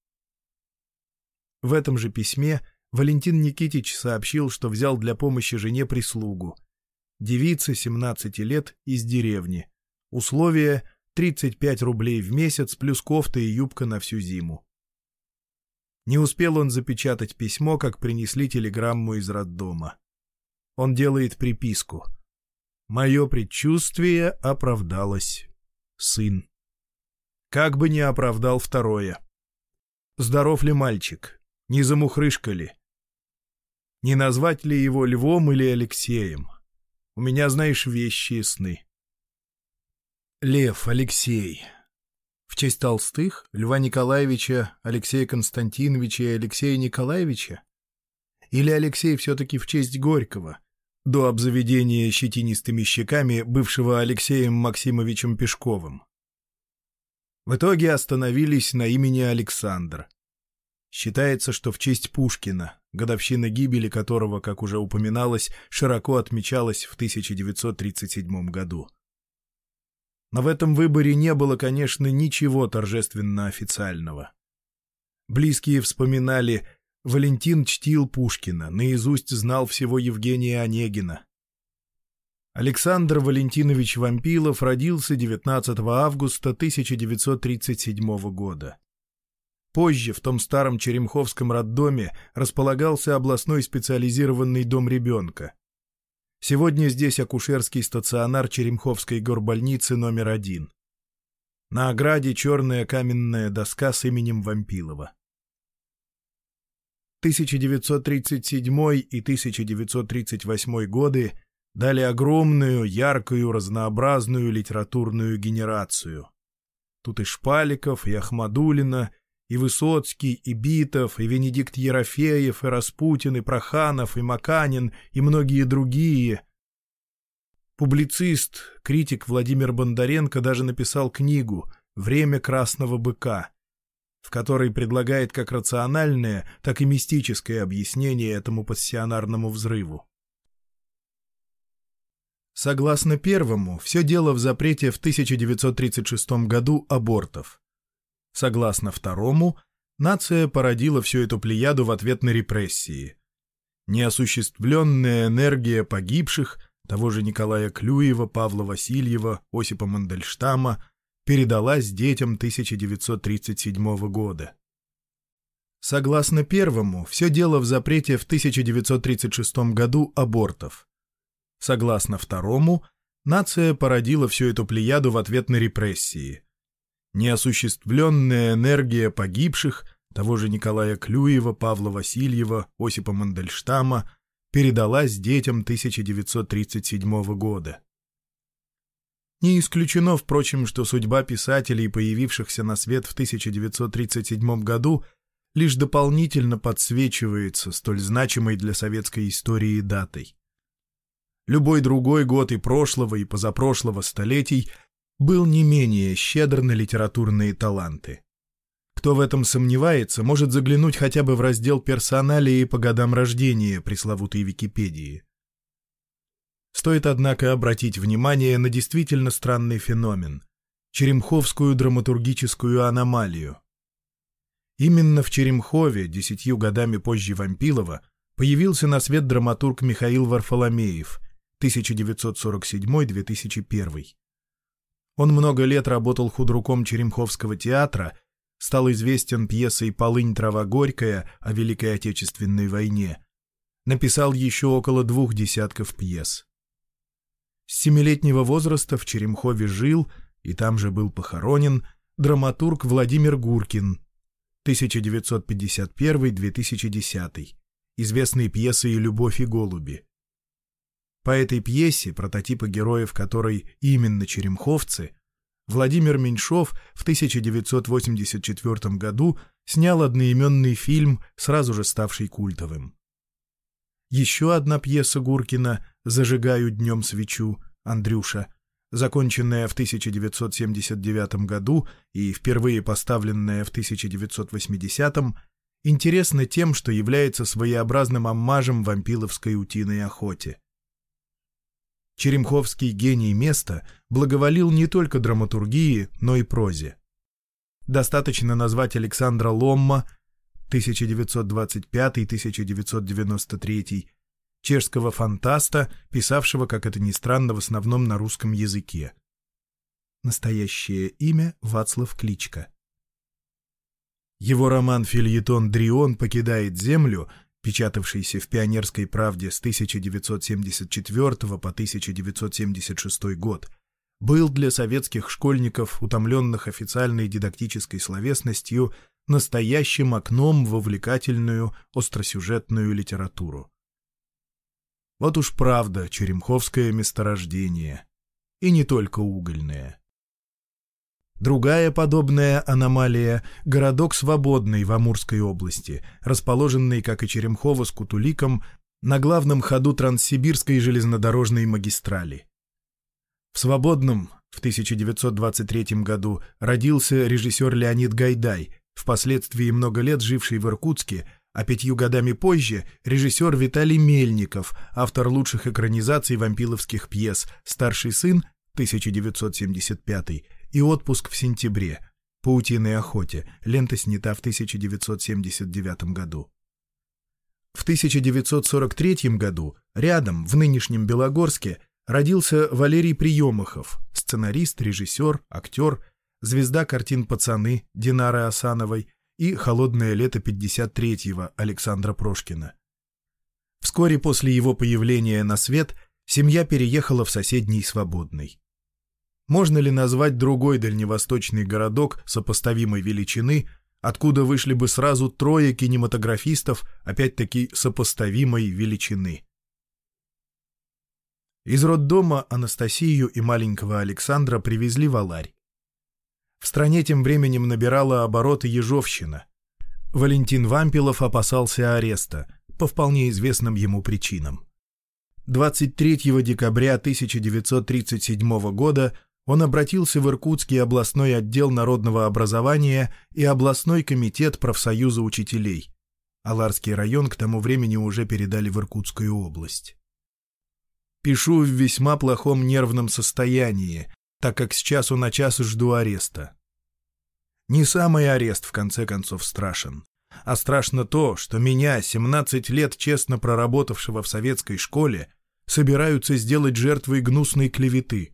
Speaker 1: В этом же письме Валентин Никитич сообщил, что взял для помощи жене прислугу. Девица семнадцати лет из деревни. Условие — тридцать пять рублей в месяц плюс кофта и юбка на всю зиму. Не успел он запечатать письмо, как принесли телеграмму из роддома. Он делает приписку. «Мое предчувствие оправдалось. Сын». Как бы не оправдал второе. Здоров ли мальчик? Не замухрышка ли? Не назвать ли его Львом или Алексеем? У меня, знаешь, вещие сны. Лев, Алексей. В честь Толстых, Льва Николаевича, Алексея Константиновича и Алексея Николаевича? Или Алексей все-таки в честь Горького, до обзаведения щетинистыми щеками бывшего Алексеем Максимовичем Пешковым? В итоге остановились на имени Александр. Считается, что в честь Пушкина, годовщина гибели которого, как уже упоминалось, широко отмечалась в тысяча девятьсот тридцать седьмом году. Но в этом выборе не было, конечно, ничего торжественно-официального. Близкие вспоминали: Валентин чтил Пушкина, наизусть знал всего Евгения Онегина. Александр Валентинович Вампилов родился девятнадцатого августа тысяча девятьсот тридцать седьмого года. Позже в том старом Черемховском роддоме располагался областной специализированный дом ребенка. Сегодня здесь акушерский стационар Черемховской горбольницы номер один. На ограде черная каменная доска с именем Вампилова. тысяча девятьсот тридцать седьмой и тысяча девятьсот тридцать восьмой годы дали огромную, яркую, разнообразную литературную генерацию. Тут и Шпаликов, и Ахмадулина, и Высоцкий, и Битов, и Венедикт Ерофеев, и Распутин, и Проханов, и Маканин, и многие другие. Публицист, критик Владимир Бондаренко даже написал книгу «Время красного быка», в которой предлагает как рациональное, так и мистическое объяснение этому пассионарному взрыву. Согласно первому, все дело в запрете в тысяча девятьсот тридцать шестом году абортов. Согласно второму, нация породила всю эту плеяду в ответ на репрессии. Неосуществленная энергия погибших, того же Николая Клюева, Павла Васильева, Осипа Мандельштама, передалась детям тысяча девятьсот тридцать седьмого года. Согласно первому, все дело в запрете в тысяча девятьсот тридцать шестом году абортов. Согласно второму, нация породила всю эту плеяду в ответ на репрессии. Неосуществленная энергия погибших, того же Николая Клюева, Павла Васильева, Осипа Мандельштама, передалась детям тысяча девятьсот тридцать седьмого года. Не исключено, впрочем, что судьба писателей, появившихся на свет в тысяча девятьсот тридцать седьмом году, лишь дополнительно подсвечивается столь значимой для советской истории датой. Любой другой год и прошлого, и позапрошлого столетий был не менее щедр на литературные таланты. Кто в этом сомневается, может заглянуть хотя бы в раздел «Персоналии» по годам рождения пресловутой Википедии. Стоит, однако, обратить внимание на действительно странный феномен — черемховскую драматургическую аномалию. Именно в Черемхове, десятью годами позже Вампилова, появился на свет драматург Михаил Варфоломеев, тысяча девятьсот сорок седьмой — две тысячи первый. Он много лет работал худруком Черемховского театра, стал известен пьесой «Полынь, трава горькая» о Великой Отечественной войне. Написал еще около двух десятков пьес. С семилетнего возраста в Черемхове жил, и там же был похоронен, драматург Владимир Гуркин, тысяча девятьсот пятьдесят первый — две тысячи десятый, известной пьесой «Любовь и голуби». По этой пьесе, прототипы героев которой именно черемховцы, Владимир Меньшов в тысяча девятьсот восемьдесят четвёртом году снял одноименный фильм, сразу же ставший культовым. Еще одна пьеса Гуркина «Зажигаю днем свечу» Андрюша, законченная в тысяча девятьсот семьдесят девятом году и впервые поставленная в тысяча девятьсот восьмидесятом, интересна тем, что является своеобразным оммажем вампиловской утиной охоте. Черемховский гений места благоволил не только драматургии, но и прозе. Достаточно назвать Александра Ломма тысяча девятьсот двадцать пятый — тысяча девятьсот девяносто третий, чешского фантаста, писавшего, как это ни странно, в основном на русском языке. Настоящее имя — Вацлав Кличко. Его роман-фельетон «Дрион покидает землю», печатавшийся в «Пионерской правде» с тысяча девятьсот семьдесят четвёртого по тысяча девятьсот семьдесят шестой год, был для советских школьников, утомленных официальной дидактической словесностью, настоящим окном в увлекательную остросюжетную литературу. Вот уж правда черемховское месторождение. И не только угольное. Другая подобная аномалия — городок Свободный в Амурской области, расположенный, как и Черемхово с Кутуликом, на главном ходу Транссибирской железнодорожной магистрали. В Свободном в тысяча девятьсот двадцать третьем году родился режиссер Леонид Гайдай, впоследствии много лет живший в Иркутске, а пятью годами позже режиссер Виталий Мельников, автор лучших экранизаций вампиловских пьес «Старший сын» тысяча девятьсот семьдесят пятый и «Отпуск в сентябре», «Паутиной охоте», лента снята в тысяча девятьсот семьдесят девятом году. В тысяча девятьсот сорок третьем году рядом, в нынешнем Белогорске, родился Валерий Приемахов, сценарист, режиссер, актер, звезда картин «Пацаны» Динары Асановой и «Холодное лето пятьдесят третьего» Александра Прошкина. Вскоре после его появления на свет семья переехала в соседний Свободный. Можно ли назвать другой дальневосточный городок сопоставимой величины, откуда вышли бы сразу трое кинематографистов, опять-таки сопоставимой величины? Из роддома Анастасию и маленького Александра привезли в Аларь. В стране тем временем набирала обороты ежовщина. Валентин Вампилов опасался ареста, по вполне известным ему причинам. двадцать третьего декабря тысяча девятьсот тридцать седьмого года он обратился в Иркутский областной отдел народного образования и областной комитет профсоюза учителей. Аларский район к тому времени уже передали в Иркутскую область. «Пишу в весьма плохом нервном состоянии, так как с часу на час жду ареста. Не самый арест, в конце концов, страшен, а страшно то, что меня, семнадцать лет честно проработавшего в советской школе, собираются сделать жертвой гнусной клеветы».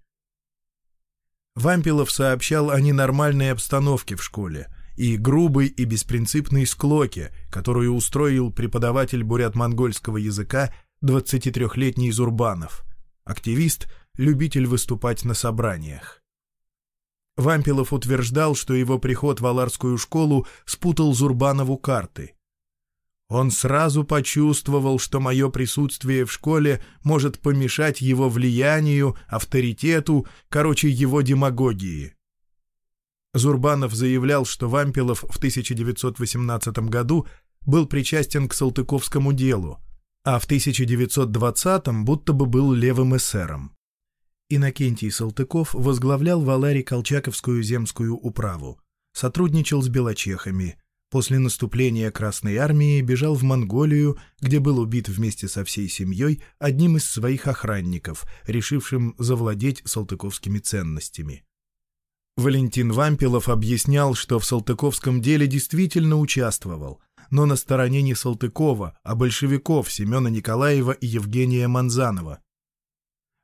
Speaker 1: Вампилов сообщал о ненормальной обстановке в школе и грубой и беспринципной склоке, которую устроил преподаватель бурят-монгольского языка двадцатитрёхлетний Зурбанов, активист, любитель выступать на собраниях. Вампилов утверждал, что его приход в Аларскую школу спутал Зурбанову карты. Он сразу почувствовал, что мое присутствие в школе может помешать его влиянию, авторитету, короче, его демагогии. Зурбанов заявлял, что Вампилов в тысяча девятьсот восемнадцатом году был причастен к Салтыковскому делу, а в тысяча девятьсот двадцатом будто бы был левым эсером. Иннокентий Салтыков возглавлял в Аларе Колчаковскую земскую управу, сотрудничал с белочехами. После наступления Красной армии бежал в Монголию, где был убит вместе со всей семьей одним из своих охранников, решившим завладеть салтыковскими ценностями. Валентин Вампилов объяснял, что в Салтыковском деле действительно участвовал, но на стороне не Салтыкова, а большевиков Семена Николаева и Евгения Манзанова.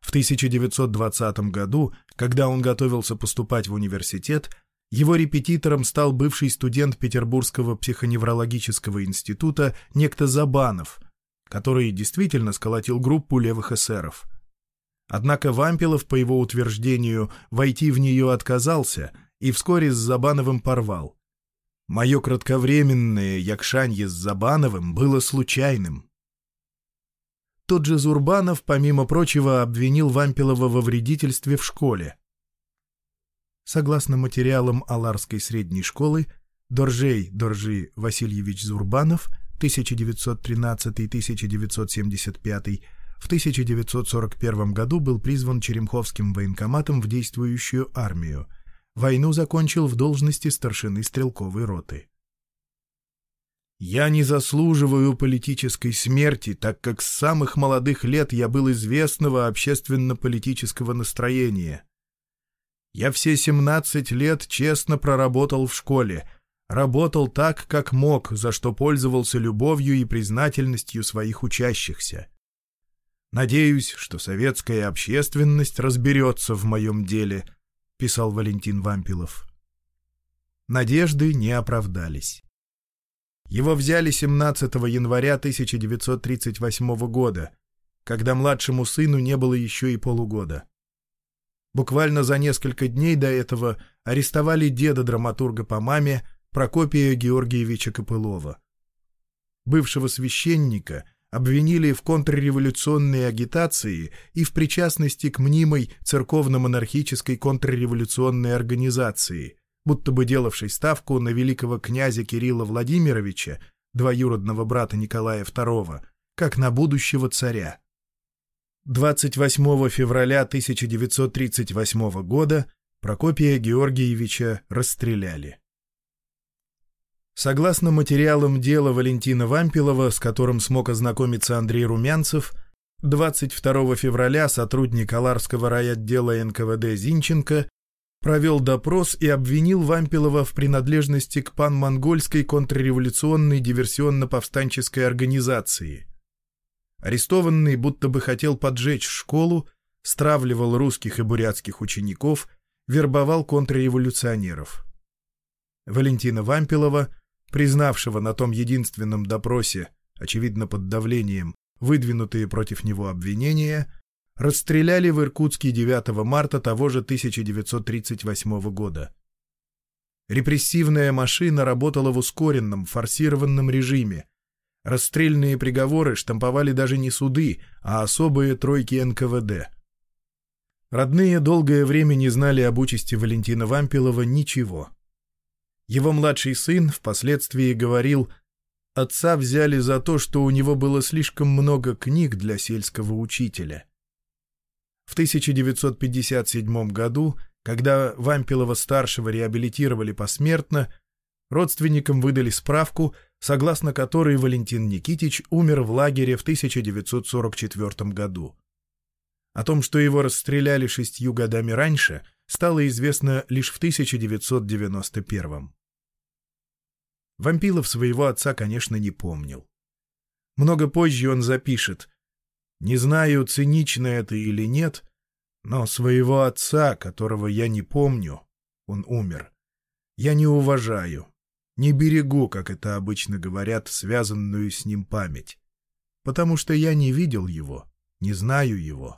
Speaker 1: В тысяча девятьсот двадцатом году, когда он готовился поступать в университет, его репетитором стал бывший студент Петербургского психоневрологического института некто Забанов, который действительно сколотил группу левых эсеров. Однако Вампилов, по его утверждению, войти в нее отказался и вскоре с Забановым порвал. Мое кратковременное якшанье с Забановым было случайным. Тот же Зурбанов, помимо прочего, обвинил Вампилова во вредительстве в школе. Согласно материалам Аларской средней школы, Доржей Доржи Васильевич Зурбанов тысяча девятьсот тринадцатый — тысяча девятьсот семьдесят пятый в тысяча девятьсот сорок первом году был призван Черемховским военкоматом в действующую армию. Войну закончил в должности старшины стрелковой роты. «Я не заслуживаю политической смерти, так как с самых молодых лет я был известного общественно-политического настроения. Я все семнадцать лет честно проработал в школе, работал так, как мог, за что пользовался любовью и признательностью своих учащихся. Надеюсь, что советская общественность разберется в моем деле», — писал Валентин Вампилов. Надежды не оправдались. Его взяли семнадцатого января тысяча девятьсот тридцать восьмого года, когда младшему сыну не было еще и полугода. Буквально за несколько дней до этого арестовали деда драматурга по маме Прокопия Георгиевича Копылова. Бывшего священника обвинили в контрреволюционной агитации и в причастности к мнимой церковно-монархической контрреволюционной организации, будто бы делавшей ставку на великого князя Кирилла Владимировича, двоюродного брата Николая второго, как на будущего царя. двадцать восьмого февраля тысяча девятьсот тридцать восьмого года Прокопия Георгиевича расстреляли. Согласно материалам дела Валентина Вампилова, с которым смог ознакомиться Андрей Румянцев, двадцать второго февраля сотрудник Аларского райотдела эн ка вэ дэ Зинченко провел допрос и обвинил Вампилова в принадлежности к пан-монгольской контрреволюционной диверсионно-повстанческой организации. Арестованный будто бы хотел поджечь школу, стравливал русских и бурятских учеников, вербовал контрреволюционеров. Валентина Вампилова, признавшего на том единственном допросе, очевидно под давлением, выдвинутые против него обвинения, расстреляли в Иркутске девятого марта того же тысяча девятьсот тридцать восьмого года. Репрессивная машина работала в ускоренном, форсированном режиме. Расстрельные приговоры штамповали даже не суды, а особые тройки эн ка вэ дэ. Родные долгое время не знали об участи Валентина Вампилова ничего. Его младший сын впоследствии говорил: «Отца взяли за то, что у него было слишком много книг для сельского учителя». В тысяча девятьсот пятьдесят седьмом году, когда Вампилова-старшего реабилитировали посмертно, родственникам выдали справку, согласно которой Валентин Никитич умер в лагере в тысяча девятьсот сорок четвёртом году. О том, что его расстреляли шестью годами раньше, стало известно лишь в тысяча девятьсот девяносто первом. Вампилов своего отца, конечно, не помнил. Много позже он запишет: «Не знаю, цинично это или нет, но своего отца, которого я не помню, он умер, я не уважаю, не берегу, как это обычно говорят, связанную с ним память, потому что я не видел его, не знаю его».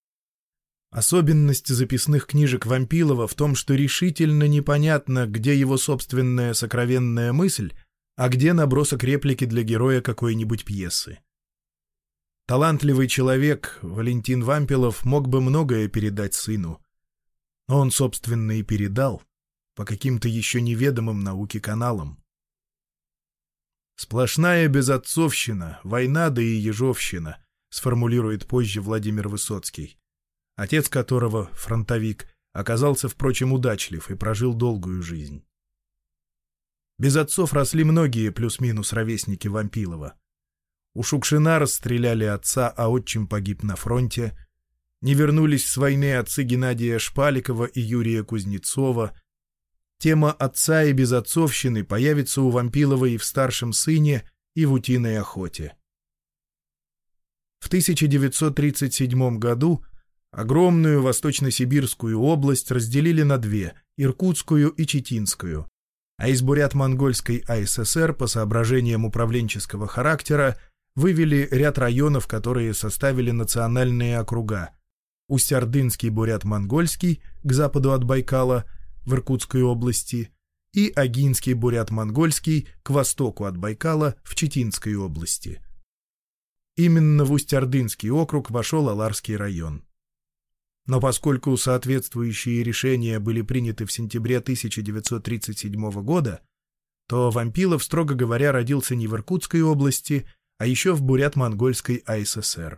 Speaker 1: Особенность записных книжек Вампилова в том, что решительно непонятно, где его собственная сокровенная мысль, а где набросок реплики для героя какой-нибудь пьесы. Талантливый человек, Валентин Вампилов, мог бы многое передать сыну. Но он, собственно, и передал, по каким-то еще неведомым науке каналам. «Сплошная безотцовщина, война да и ежовщина», сформулирует позже Владимир Высоцкий, отец которого, фронтовик, оказался, впрочем, удачлив и прожил долгую жизнь. Без отцов росли многие плюс-минус ровесники Вампилова. У Шукшина расстреляли отца, а отчим погиб на фронте. Не вернулись с войны отцы Геннадия Шпаликова и Юрия Кузнецова. Тема отца и безотцовщины появится у Вампилова и в «Старшем сыне», и в «Утиной охоте». В тысяча девятьсот тридцать седьмом году Огромную Восточно-Сибирскую область разделили на две — Иркутскую и Читинскую, а из Бурят-Монгольской АССР по соображениям управленческого характера вывели ряд районов, которые составили национальные округа: Усть-Ордынский Бурят-Монгольский к западу от Байкала в Иркутской области и Агинский Бурят-Монгольский к востоку от Байкала в Читинской области. Именно в Усть-Ордынский округ вошел Аларский район. Но поскольку соответствующие решения были приняты в сентябре тысяча девятьсот тридцать седьмого года, то Вампилов, строго говоря, родился не в Иркутской области, а еще в Бурят-Монгольской АССР.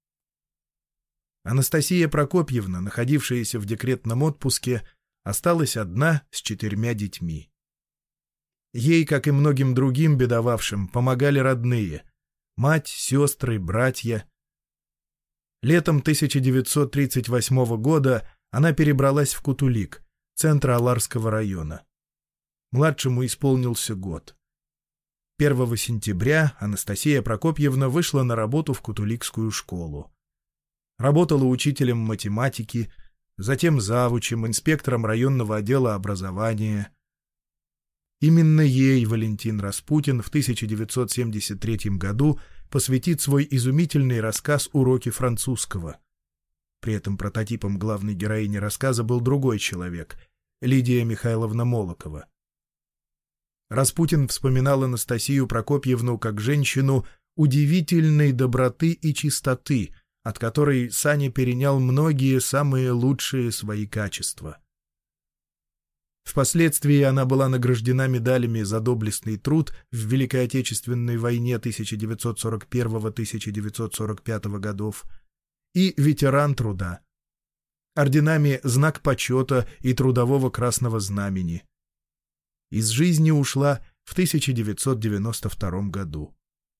Speaker 1: Анастасия Прокопьевна, находившаяся в декретном отпуске, осталась одна с четырьмя детьми. Ей, как и многим другим бедовавшим, помогали родные — мать, сестры, братья. Летом тысяча девятьсот тридцать восьмого года она перебралась в Кутулик, центр Аларского района. Младшему исполнился год. первого сентября Анастасия Прокопьевна вышла на работу в Кутуликскую школу. Работала учителем математики, затем завучем, инспектором районного отдела образования. Именно ей Валентин Распутин в тысяча девятьсот семьдесят третьем году посвятит свой изумительный рассказ «Уроки французского». При этом прототипом главной героини рассказа был другой человек — Лидия Михайловна Молокова. Распутин вспоминал Анастасию Прокопьевну как женщину удивительной доброты и чистоты, от которой Саня перенял многие самые лучшие свои качества. Впоследствии она была награждена медалями за доблестный труд в Великой Отечественной войне тысяча девятьсот сорок первого — тысяча девятьсот сорок пятого годов и ветеран труда, орденами Знак почета и Трудового Красного Знамени. Из жизни ушла в тысяча девятьсот девяносто втором году.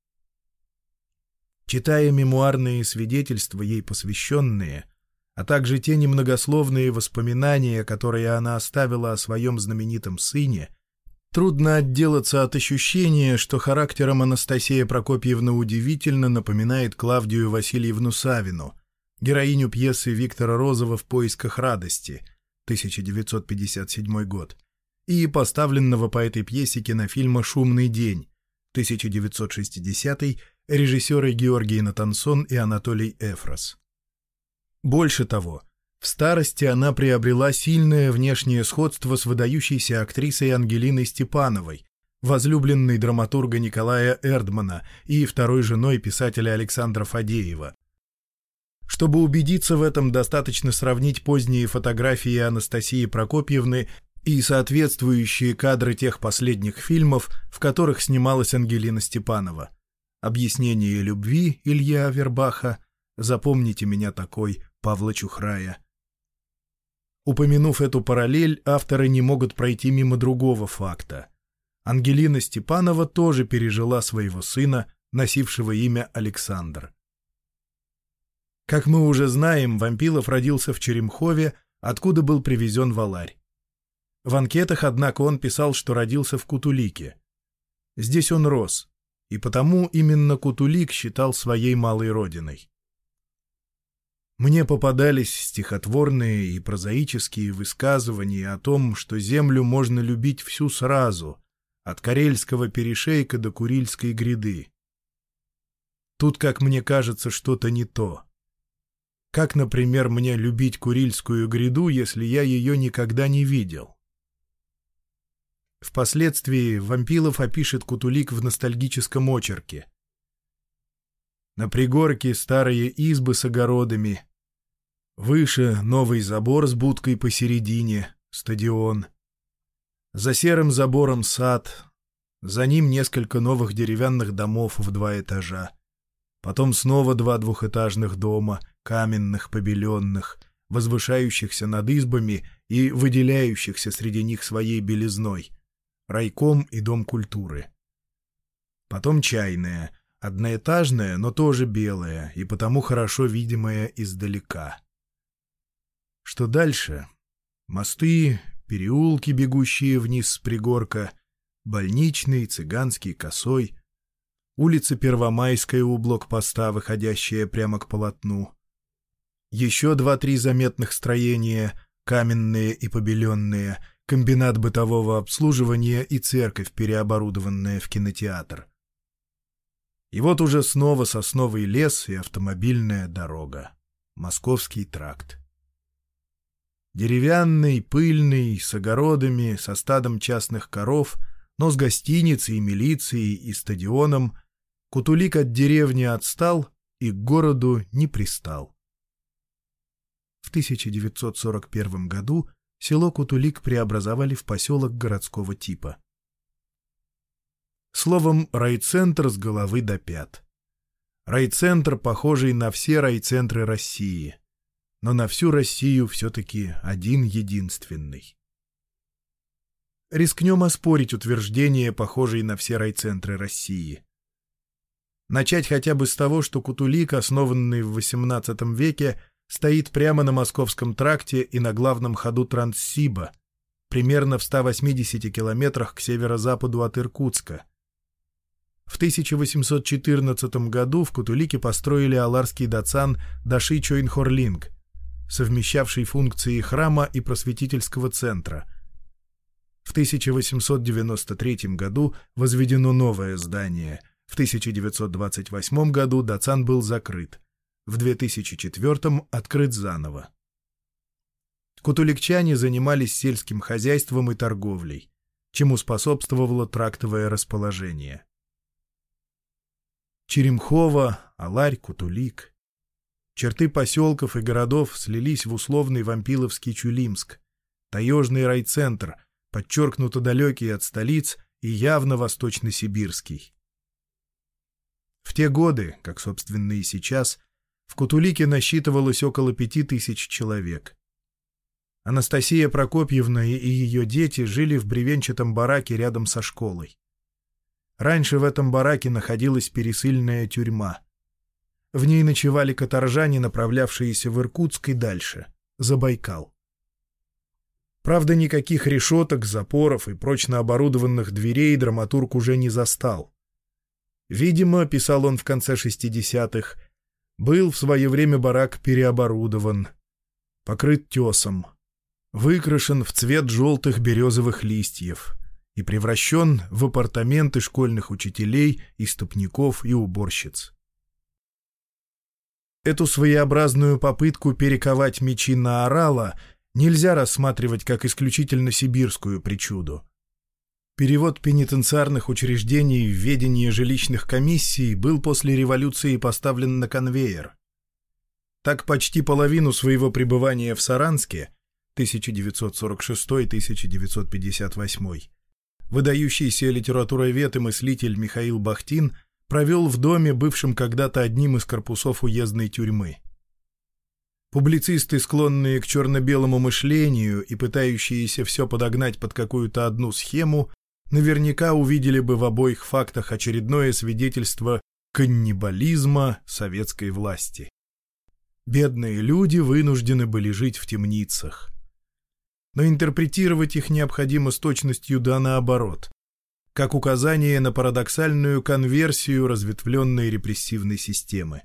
Speaker 1: Читая мемуарные свидетельства, ей посвященные, а также те немногословные воспоминания, которые она оставила о своем знаменитом сыне, трудно отделаться от ощущения, что характером Анастасия Прокопьевна удивительно напоминает Клавдию Васильевну Савину, героиню пьесы Виктора Розова «В поисках радости» тысяча девятьсот пятьдесят седьмой год и поставленного по этой пьесе кинофильма «Шумный день» тысяча девятьсот шестидесятый, режиссеры Георгий Натансон и Анатолий Эфрос. Больше того, в старости она приобрела сильное внешнее сходство с выдающейся актрисой Ангелиной Степановой, возлюбленной драматурга Николая Эрдмана и второй женой писателя Александра Фадеева. Чтобы убедиться в этом, достаточно сравнить поздние фотографии Анастасии Прокопьевны и соответствующие кадры тех последних фильмов, в которых снималась Ангелина Степанова. «Объяснение любви» Илья Авербаха, «Запомните меня такой» Павла Чухрая. Упомянув эту параллель, авторы не могут пройти мимо другого факта. Ангелина Степанова тоже пережила своего сына, носившего имя Александр. Как мы уже знаем, Вампилов родился в Черемхове, откуда был привезен в Аларь. В анкетах, однако, он писал, что родился в Кутулике. Здесь он рос, и потому именно Кутулик считал своей малой родиной. Мне попадались стихотворные и прозаические высказывания о том, что землю можно любить всю сразу, от Карельского перешейка до Курильской гряды. Тут, как мне кажется, что-то не то. Как, например, мне любить Курильскую гряду, если я ее никогда не видел? Впоследствии Вампилов опишет Кутулик в ностальгическом очерке. На пригорке старые избы с огородами, выше новый забор с будкой посередине, стадион. За серым забором сад, за ним несколько новых деревянных домов в два этажа. Потом снова два двухэтажных дома, каменных, побеленных, возвышающихся над избами и выделяющихся среди них своей белизной. Райком и Дом культуры. Потом чайная, одноэтажная, но тоже белая и потому хорошо видимая издалека. Что дальше? Мосты, переулки, бегущие вниз с пригорка, Больничный, Цыганский, Косой, улица Первомайская у блокпоста, выходящая прямо к полотну. Еще два-три заметных строения, каменные и побеленные, комбинат бытового обслуживания и церковь, переоборудованная в кинотеатр. И вот уже снова сосновый лес и автомобильная дорога. Московский тракт. Деревянный, пыльный, с огородами, со стадом частных коров, но с гостиницей, милицией и стадионом, Кутулик от деревни отстал и к городу не пристал. В тысяча девятьсот сорок первом году село Кутулик преобразовали в поселок городского типа. Словом, райцентр с головы до пят. Райцентр, похожий на все райцентры России, но на всю Россию все-таки один-единственный. Рискнем оспорить утверждение, похожее на все райцентры России. Начать хотя бы с того, что Кутулик, основанный в восемнадцатом веке, стоит прямо на Московском тракте и на главном ходу Транссиба, примерно в ста восьмидесяти километрах к северо-западу от Иркутска. В тысяча восемьсот четырнадцатом году в Кутулике построили аларский дацан Даши Чойнхорлинг, совмещавший функции храма и просветительского центра. В тысяча восемьсот девяносто третьем году возведено новое здание. В тысяча девятьсот двадцать восьмом году дацан был закрыт. В две тысячи четвёртом открыт заново. Кутуликчане занимались сельским хозяйством и торговлей, чему способствовало трактовое расположение. Черемхово, Аларь, Кутулик. Черты поселков и городов слились в условный Вампиловский Чулимск, таежный райцентр, подчеркнуто далекий от столиц и явно восточно-сибирский. В те годы, как, собственно, и сейчас, в Кутулике насчитывалось около пяти тысяч человек. Анастасия Прокопьевна и ее дети жили в бревенчатом бараке рядом со школой. Раньше в этом бараке находилась пересыльная тюрьма. В ней ночевали каторжане, направлявшиеся в Иркутск и дальше, за Байкал. Правда, никаких решеток, запоров и прочно оборудованных дверей драматург уже не застал. Видимо, писал он в конце шестидесятых, был в свое время барак переоборудован, покрыт тесом, выкрашен в цвет желтых березовых листьев и превращен в апартаменты школьных учителей, истопников и уборщиц. Эту своеобразную попытку перековать мечи на орала нельзя рассматривать как исключительно сибирскую причуду. Перевод пенитенциарных учреждений в ведение жилищных комиссий был после революции поставлен на конвейер. Так почти половину своего пребывания в Саранске тысяча девятьсот сорок шестой — тысяча девятьсот пятьдесят восьмой выдающийся литературовед и мыслитель Михаил Бахтин провел в доме, бывшем когда-то одним из корпусов уездной тюрьмы. Публицисты, склонные к черно-белому мышлению и пытающиеся все подогнать под какую-то одну схему, наверняка увидели бы в обоих фактах очередное свидетельство каннибализма советской власти. Бедные люди вынуждены были жить в темницах. Но интерпретировать их необходимо с точностью да наоборот, как указание на парадоксальную конверсию разветвленной репрессивной системы.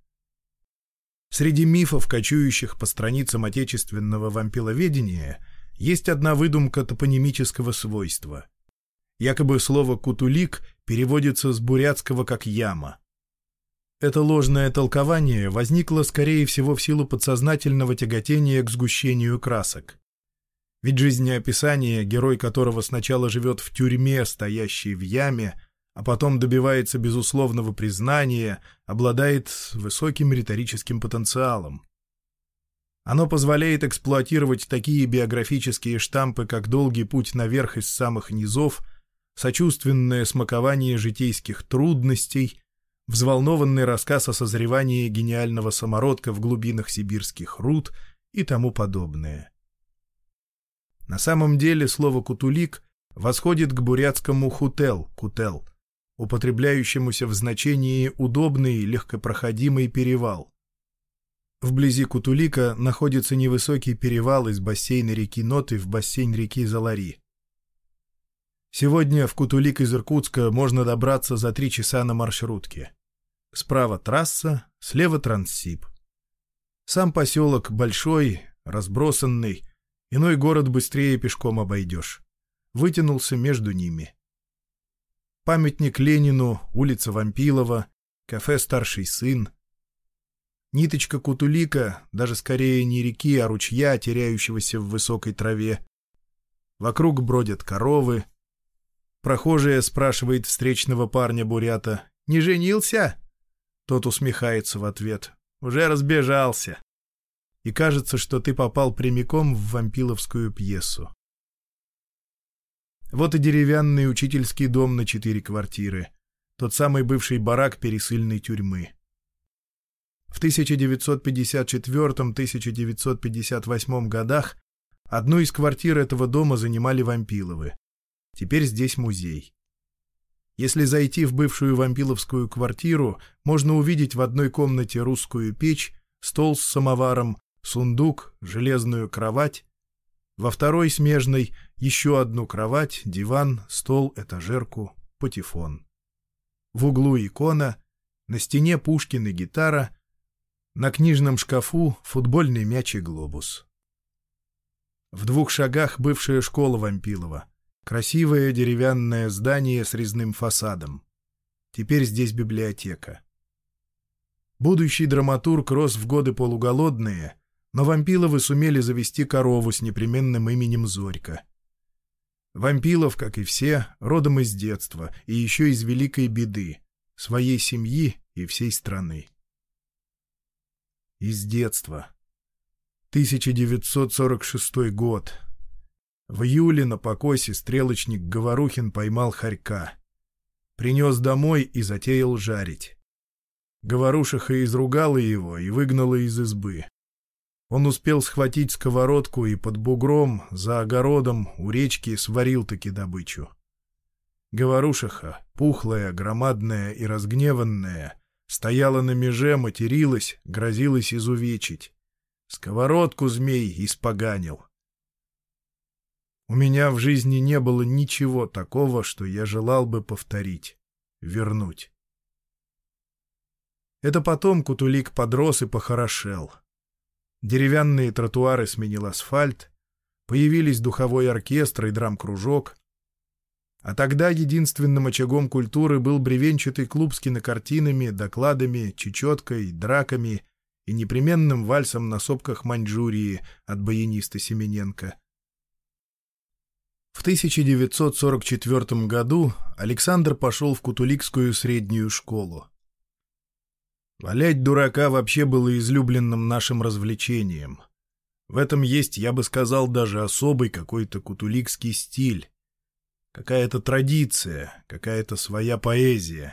Speaker 1: Среди мифов, кочующих по страницам отечественного вампиловедения, есть одна выдумка топонимического свойства. Якобы слово «кутулик» переводится с бурятского как «яма». Это ложное толкование возникло, скорее всего, в силу подсознательного тяготения к сгущению красок. Ведь жизнеописание, герой которого сначала живет в тюрьме, стоящей в яме, а потом добивается безусловного признания, обладает высоким риторическим потенциалом. Оно позволяет эксплуатировать такие биографические штампы, как долгий путь наверх из самых низов, сочувственное смакование житейских трудностей, взволнованный рассказ о созревании гениального самородка в глубинах сибирских руд и тому подобное. На самом деле слово «кутулик» восходит к бурятскому «хутел» — «кутел», употребляющемуся в значении «удобный, легкопроходимый перевал». Вблизи Кутулика находится невысокий перевал из бассейна реки Ноты в бассейн реки Залари. Сегодня в Кутулик из Иркутска можно добраться за три часа на маршрутке. Справа трасса, слева Транссиб. Сам поселок большой, разбросанный, иной город быстрее пешком обойдешь. Вытянулся между ними. Памятник Ленину, улица Вампилова, кафе «Старший сын». Ниточка Кутулика, даже скорее не реки, а ручья, теряющегося в высокой траве. Вокруг бродят коровы. Прохожая спрашивает встречного парня-бурята: «Не женился?» Тот усмехается в ответ: «Уже разбежался». И кажется, что ты попал прямиком в вампиловскую пьесу. Вот и деревянный учительский дом на четыре квартиры. Тот самый бывший барак пересыльной тюрьмы. В тысяча девятьсот пятьдесят четвёртом — тысяча девятьсот пятьдесят восьмом годах одну из квартир этого дома занимали Вампиловы. Теперь здесь музей. Если зайти в бывшую вампиловскую квартиру, можно увидеть в одной комнате русскую печь, стол с самоваром, сундук, железную кровать. Во второй смежной еще одну кровать, диван, стол, этажерку, патефон. В углу икона, на стене Пушкин и гитара, на книжном шкафу футбольный мяч и глобус. В двух шагах бывшая школа Вампилова. Красивое деревянное здание с резным фасадом. Теперь здесь библиотека. Будущий драматург рос в годы полуголодные, но Вампиловы сумели завести корову с непременным именем Зорька. Вампилов, как и все, родом из детства и еще из великой беды, своей семьи и всей страны. Из детства. тысяча девятьсот сорок шестой год. В июле на покосе стрелочник Говорухин поймал хорька. Принес домой и затеял жарить. Говорушиха изругала его и выгнала из избы. Он успел схватить сковородку и под бугром, за огородом, у речки сварил-таки добычу. Говорушиха, пухлая, громадная и разгневанная, стояла на меже, материлась, грозилась изувечить. Сковородку змей испоганил. У меня в жизни не было ничего такого, что я желал бы повторить, вернуть. Это потом Кутулик подрос и похорошел. Деревянные тротуары сменил асфальт, появились духовой оркестр и драм-кружок. А тогда единственным очагом культуры был бревенчатый клуб с кинокартинами, докладами, чечеткой, драками и непременным вальсом на сопках Маньчжурии от баяниста Семененко. В тысяча девятьсот сорок четвёртом году Александр пошел в Кутуликскую среднюю школу. Валять дурака вообще было излюбленным нашим развлечением. В этом есть, я бы сказал, даже особый какой-то кутуликский стиль. Какая-то традиция, какая-то своя поэзия.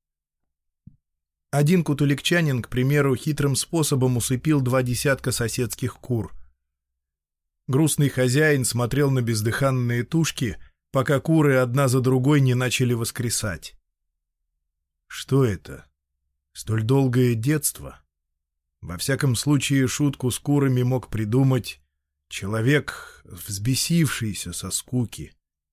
Speaker 1: Один кутуликчанин, к примеру, хитрым способом усыпил два десятка соседских кур. Грустный хозяин смотрел на бездыханные тушки, пока куры одна за другой не начали воскресать. Что это? Столь долгое детство? Во всяком случае, шутку с курами мог придумать человек, взбесившийся со скуки.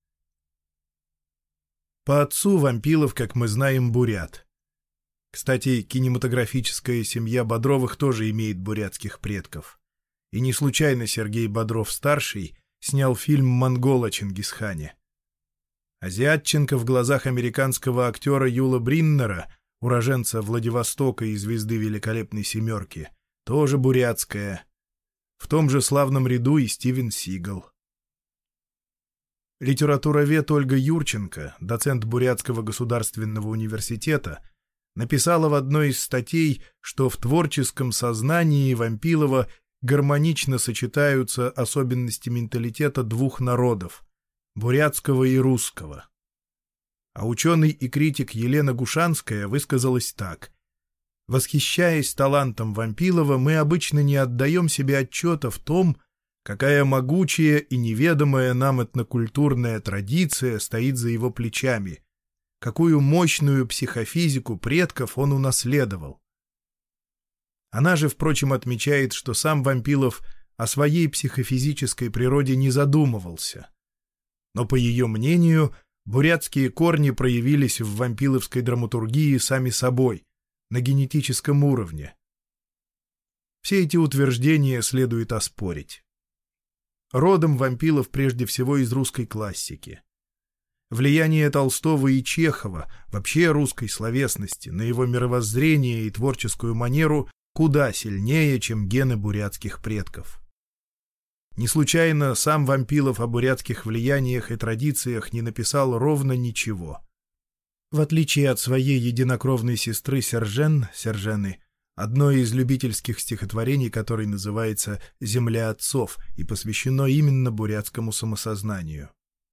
Speaker 1: По отцу Вампилов, как мы знаем, бурят. Кстати, кинематографическая семья Бодровых тоже имеет бурятских предков. И не случайно Сергей Бодров-старший снял фильм «Монгол» о Чингисхане. Азиатченко в глазах американского актера Юла Бриннера, уроженца Владивостока и звезды «Великолепной семерки», тоже бурятская. В том же славном ряду и Стивен Сигал. Литературовед Ольга Юрченко, доцент Бурятского государственного университета, написала в одной из статей, что в творческом сознании Вампилова гармонично сочетаются особенности менталитета двух народов — бурятского и русского. А ученый и критик Елена Гушанская высказалась так: «Восхищаясь талантом Вампилова, мы обычно не отдаем себе отчета в том, какая могучая и неведомая нам этнокультурная традиция стоит за его плечами, какую мощную психофизику предков он унаследовал». Она же, впрочем, отмечает, что сам Вампилов о своей психофизической природе не задумывался. Но, по ее мнению, бурятские корни проявились в вампиловской драматургии сами собой, на генетическом уровне. все эти утверждения следует оспорить. Родом Вампилов прежде всего из русской классики. Влияние Толстого и Чехова, вообще русской словесности, на его мировоззрение и творческую манеру куда сильнее, чем гены бурятских предков. Не случайно сам Вампилов о бурятских влияниях и традициях не написал ровно ничего. В отличие от своей единокровной сестры Сержен, Сержены, одно из любительских стихотворений, которое называется «Земля отцов» и посвящено именно бурятскому самосознанию.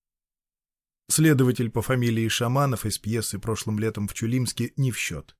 Speaker 1: Следователь по фамилии Шаманов из пьесы «Прошлым летом в Чулимске» не в счет.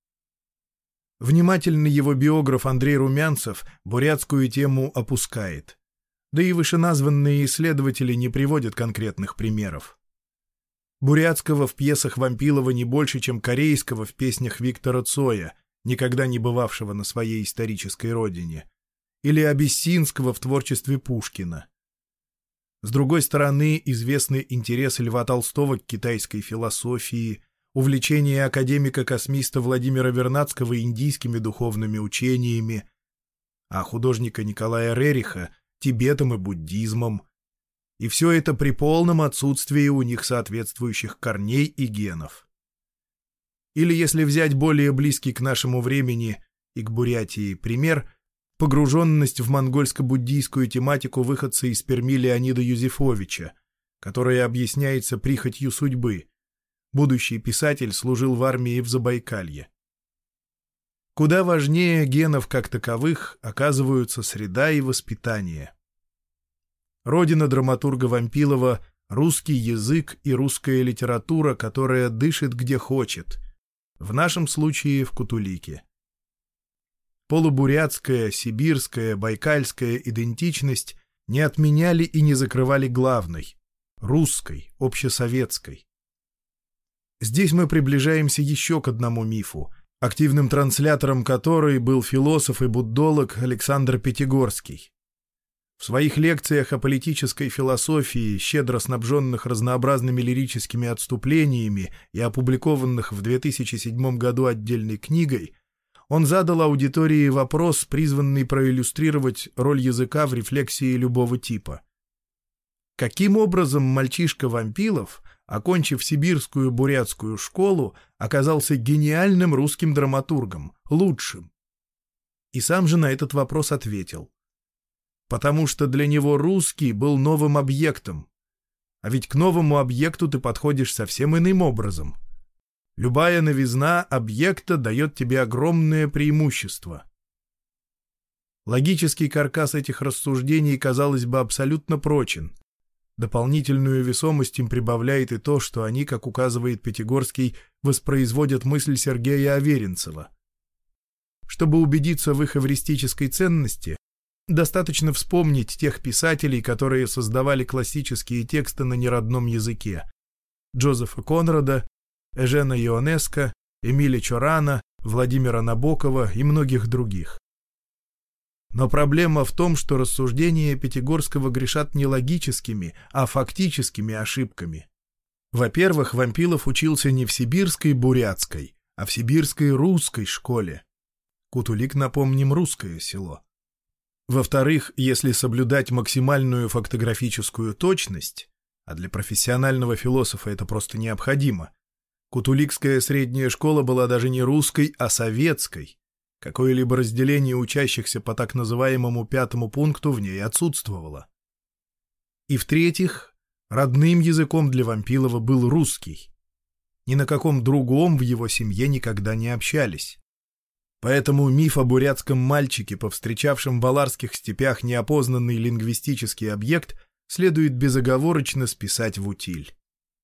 Speaker 1: Внимательный его биограф Андрей Румянцев бурятскую тему опускает. Да и вышеназванные исследователи не приводят конкретных примеров. Бурятского в пьесах Вампилова не больше, чем корейского в песнях Виктора Цоя, никогда не бывавшего на своей исторической родине, или абиссинского в творчестве Пушкина. С другой стороны, известны интересы Льва Толстого к китайской философии, увлечение академика-космиста Владимира Вернадского индийскими духовными учениями, а художника Николая Рериха — Тибетом и буддизмом. И все это при полном отсутствии у них соответствующих корней и генов. Или, если взять более близкий к нашему времени и к Бурятии пример, погруженность в монгольско-буддийскую тематику выходца из Перми Леонида Юзефовича, которая объясняется прихотью судьбы. Будущий писатель служил в армии в Забайкалье. Куда важнее генов как таковых оказываются среда и воспитание. Родина драматурга Вампилова — русский язык и русская литература, которая дышит где хочет, в нашем случае в Кутулике. Полубурятская, сибирская, байкальская идентичность не отменяли и не закрывали главной — русской, общесоветской. Здесь мы приближаемся еще к одному мифу, активным транслятором которой был философ и буддолог Александр Пятигорский. В своих лекциях о политической философии, щедро снабженных разнообразными лирическими отступлениями и опубликованных в две тысячи седьмом году отдельной книгой, он задал аудитории вопрос, призванный проиллюстрировать роль языка в рефлексии любого типа. Каким образом мальчишка Вампилов, окончив сибирскую бурятскую школу, оказался гениальным русским драматургом, лучшим? И сам же на этот вопрос ответил. Потому что для него русский был новым объектом. А ведь к новому объекту ты подходишь совсем иным образом. Любая новизна объекта дает тебе огромное преимущество. Логический каркас этих рассуждений, казалось бы, абсолютно прочен. Дополнительную весомость им прибавляет и то, что они, как указывает Пятигорский, воспроизводят мысль Сергея Аверинцева. Чтобы убедиться в их эвристической ценности, достаточно вспомнить тех писателей, которые создавали классические тексты на неродном языке: Джозефа Конрада, Эжена Ионеско, Эмиля Чорана, Владимира Набокова и многих других. Но проблема в том, что рассуждения Пятигорского грешат не логическими, а фактическими ошибками. Во-первых, Вампилов учился не в сибирской бурятской, а в сибирской русской школе. Кутулик, напомним, русское село. Во-вторых, если соблюдать максимальную фактографическую точность, а для профессионального философа это просто необходимо, Кутуликская средняя школа была даже не русской, а советской. Какое-либо разделение учащихся по так называемому пятому пункту в ней отсутствовало. И в-третьих, родным языком для Вампилова был русский. Ни на каком другом в его семье никогда не общались. Поэтому миф о бурятском мальчике, повстречавшем в аларских степях неопознанный лингвистический объект, следует безоговорочно списать в утиль.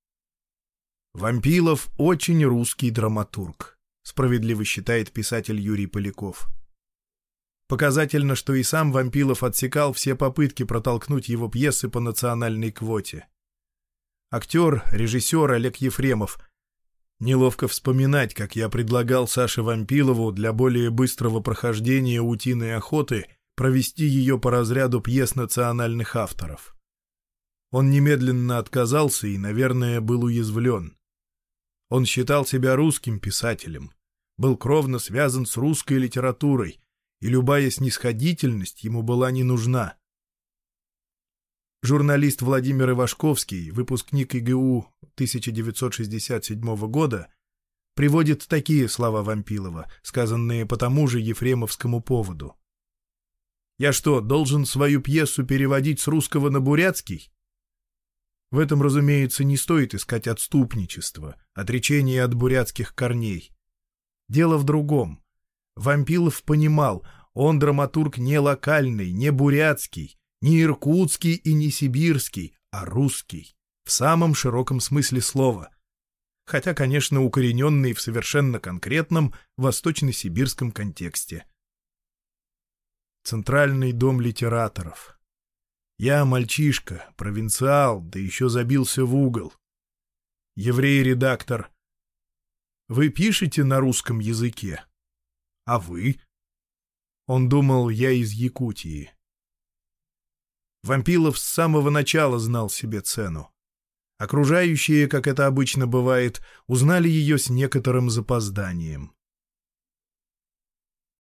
Speaker 1: Вампилов — очень русский драматург, справедливо считает писатель Юрий Поляков. Показательно, что и сам Вампилов отсекал все попытки протолкнуть его пьесы по национальной квоте. Актер, режиссер Олег Ефремов: неловко вспоминать, как я предлагал Саше Вампилову для более быстрого прохождения «Утиной охоты» провести ее по разряду пьес национальных авторов. Он немедленно отказался и, наверное, был уязвлен. Он считал себя русским писателем, был кровно связан с русской литературой и любая снисходительность ему была не нужна. Журналист Владимир Ивашковский, выпускник ИГУ тысяча девятьсот шестьдесят седьмого года, приводит такие слова Вампилова, сказанные по тому же ефремовскому поводу. «Я что, должен свою пьесу переводить с русского на бурятский?» В этом, разумеется, не стоит искать отступничества, отречения от бурятских корней. Дело в другом. Вампилов понимал, он драматург не локальный, не бурятский, не иркутский и не сибирский, а русский, в самом широком смысле слова, хотя, конечно, укорененный в совершенно конкретном восточно-сибирском контексте. Центральный дом литераторов. Я мальчишка, провинциал, да еще забился в угол. Еврей-редактор. Вы пишете на русском языке? А вы? Он думал, я из Якутии. Вампилов с самого начала знал себе цену. Окружающие, как это обычно бывает, узнали ее с некоторым запозданием.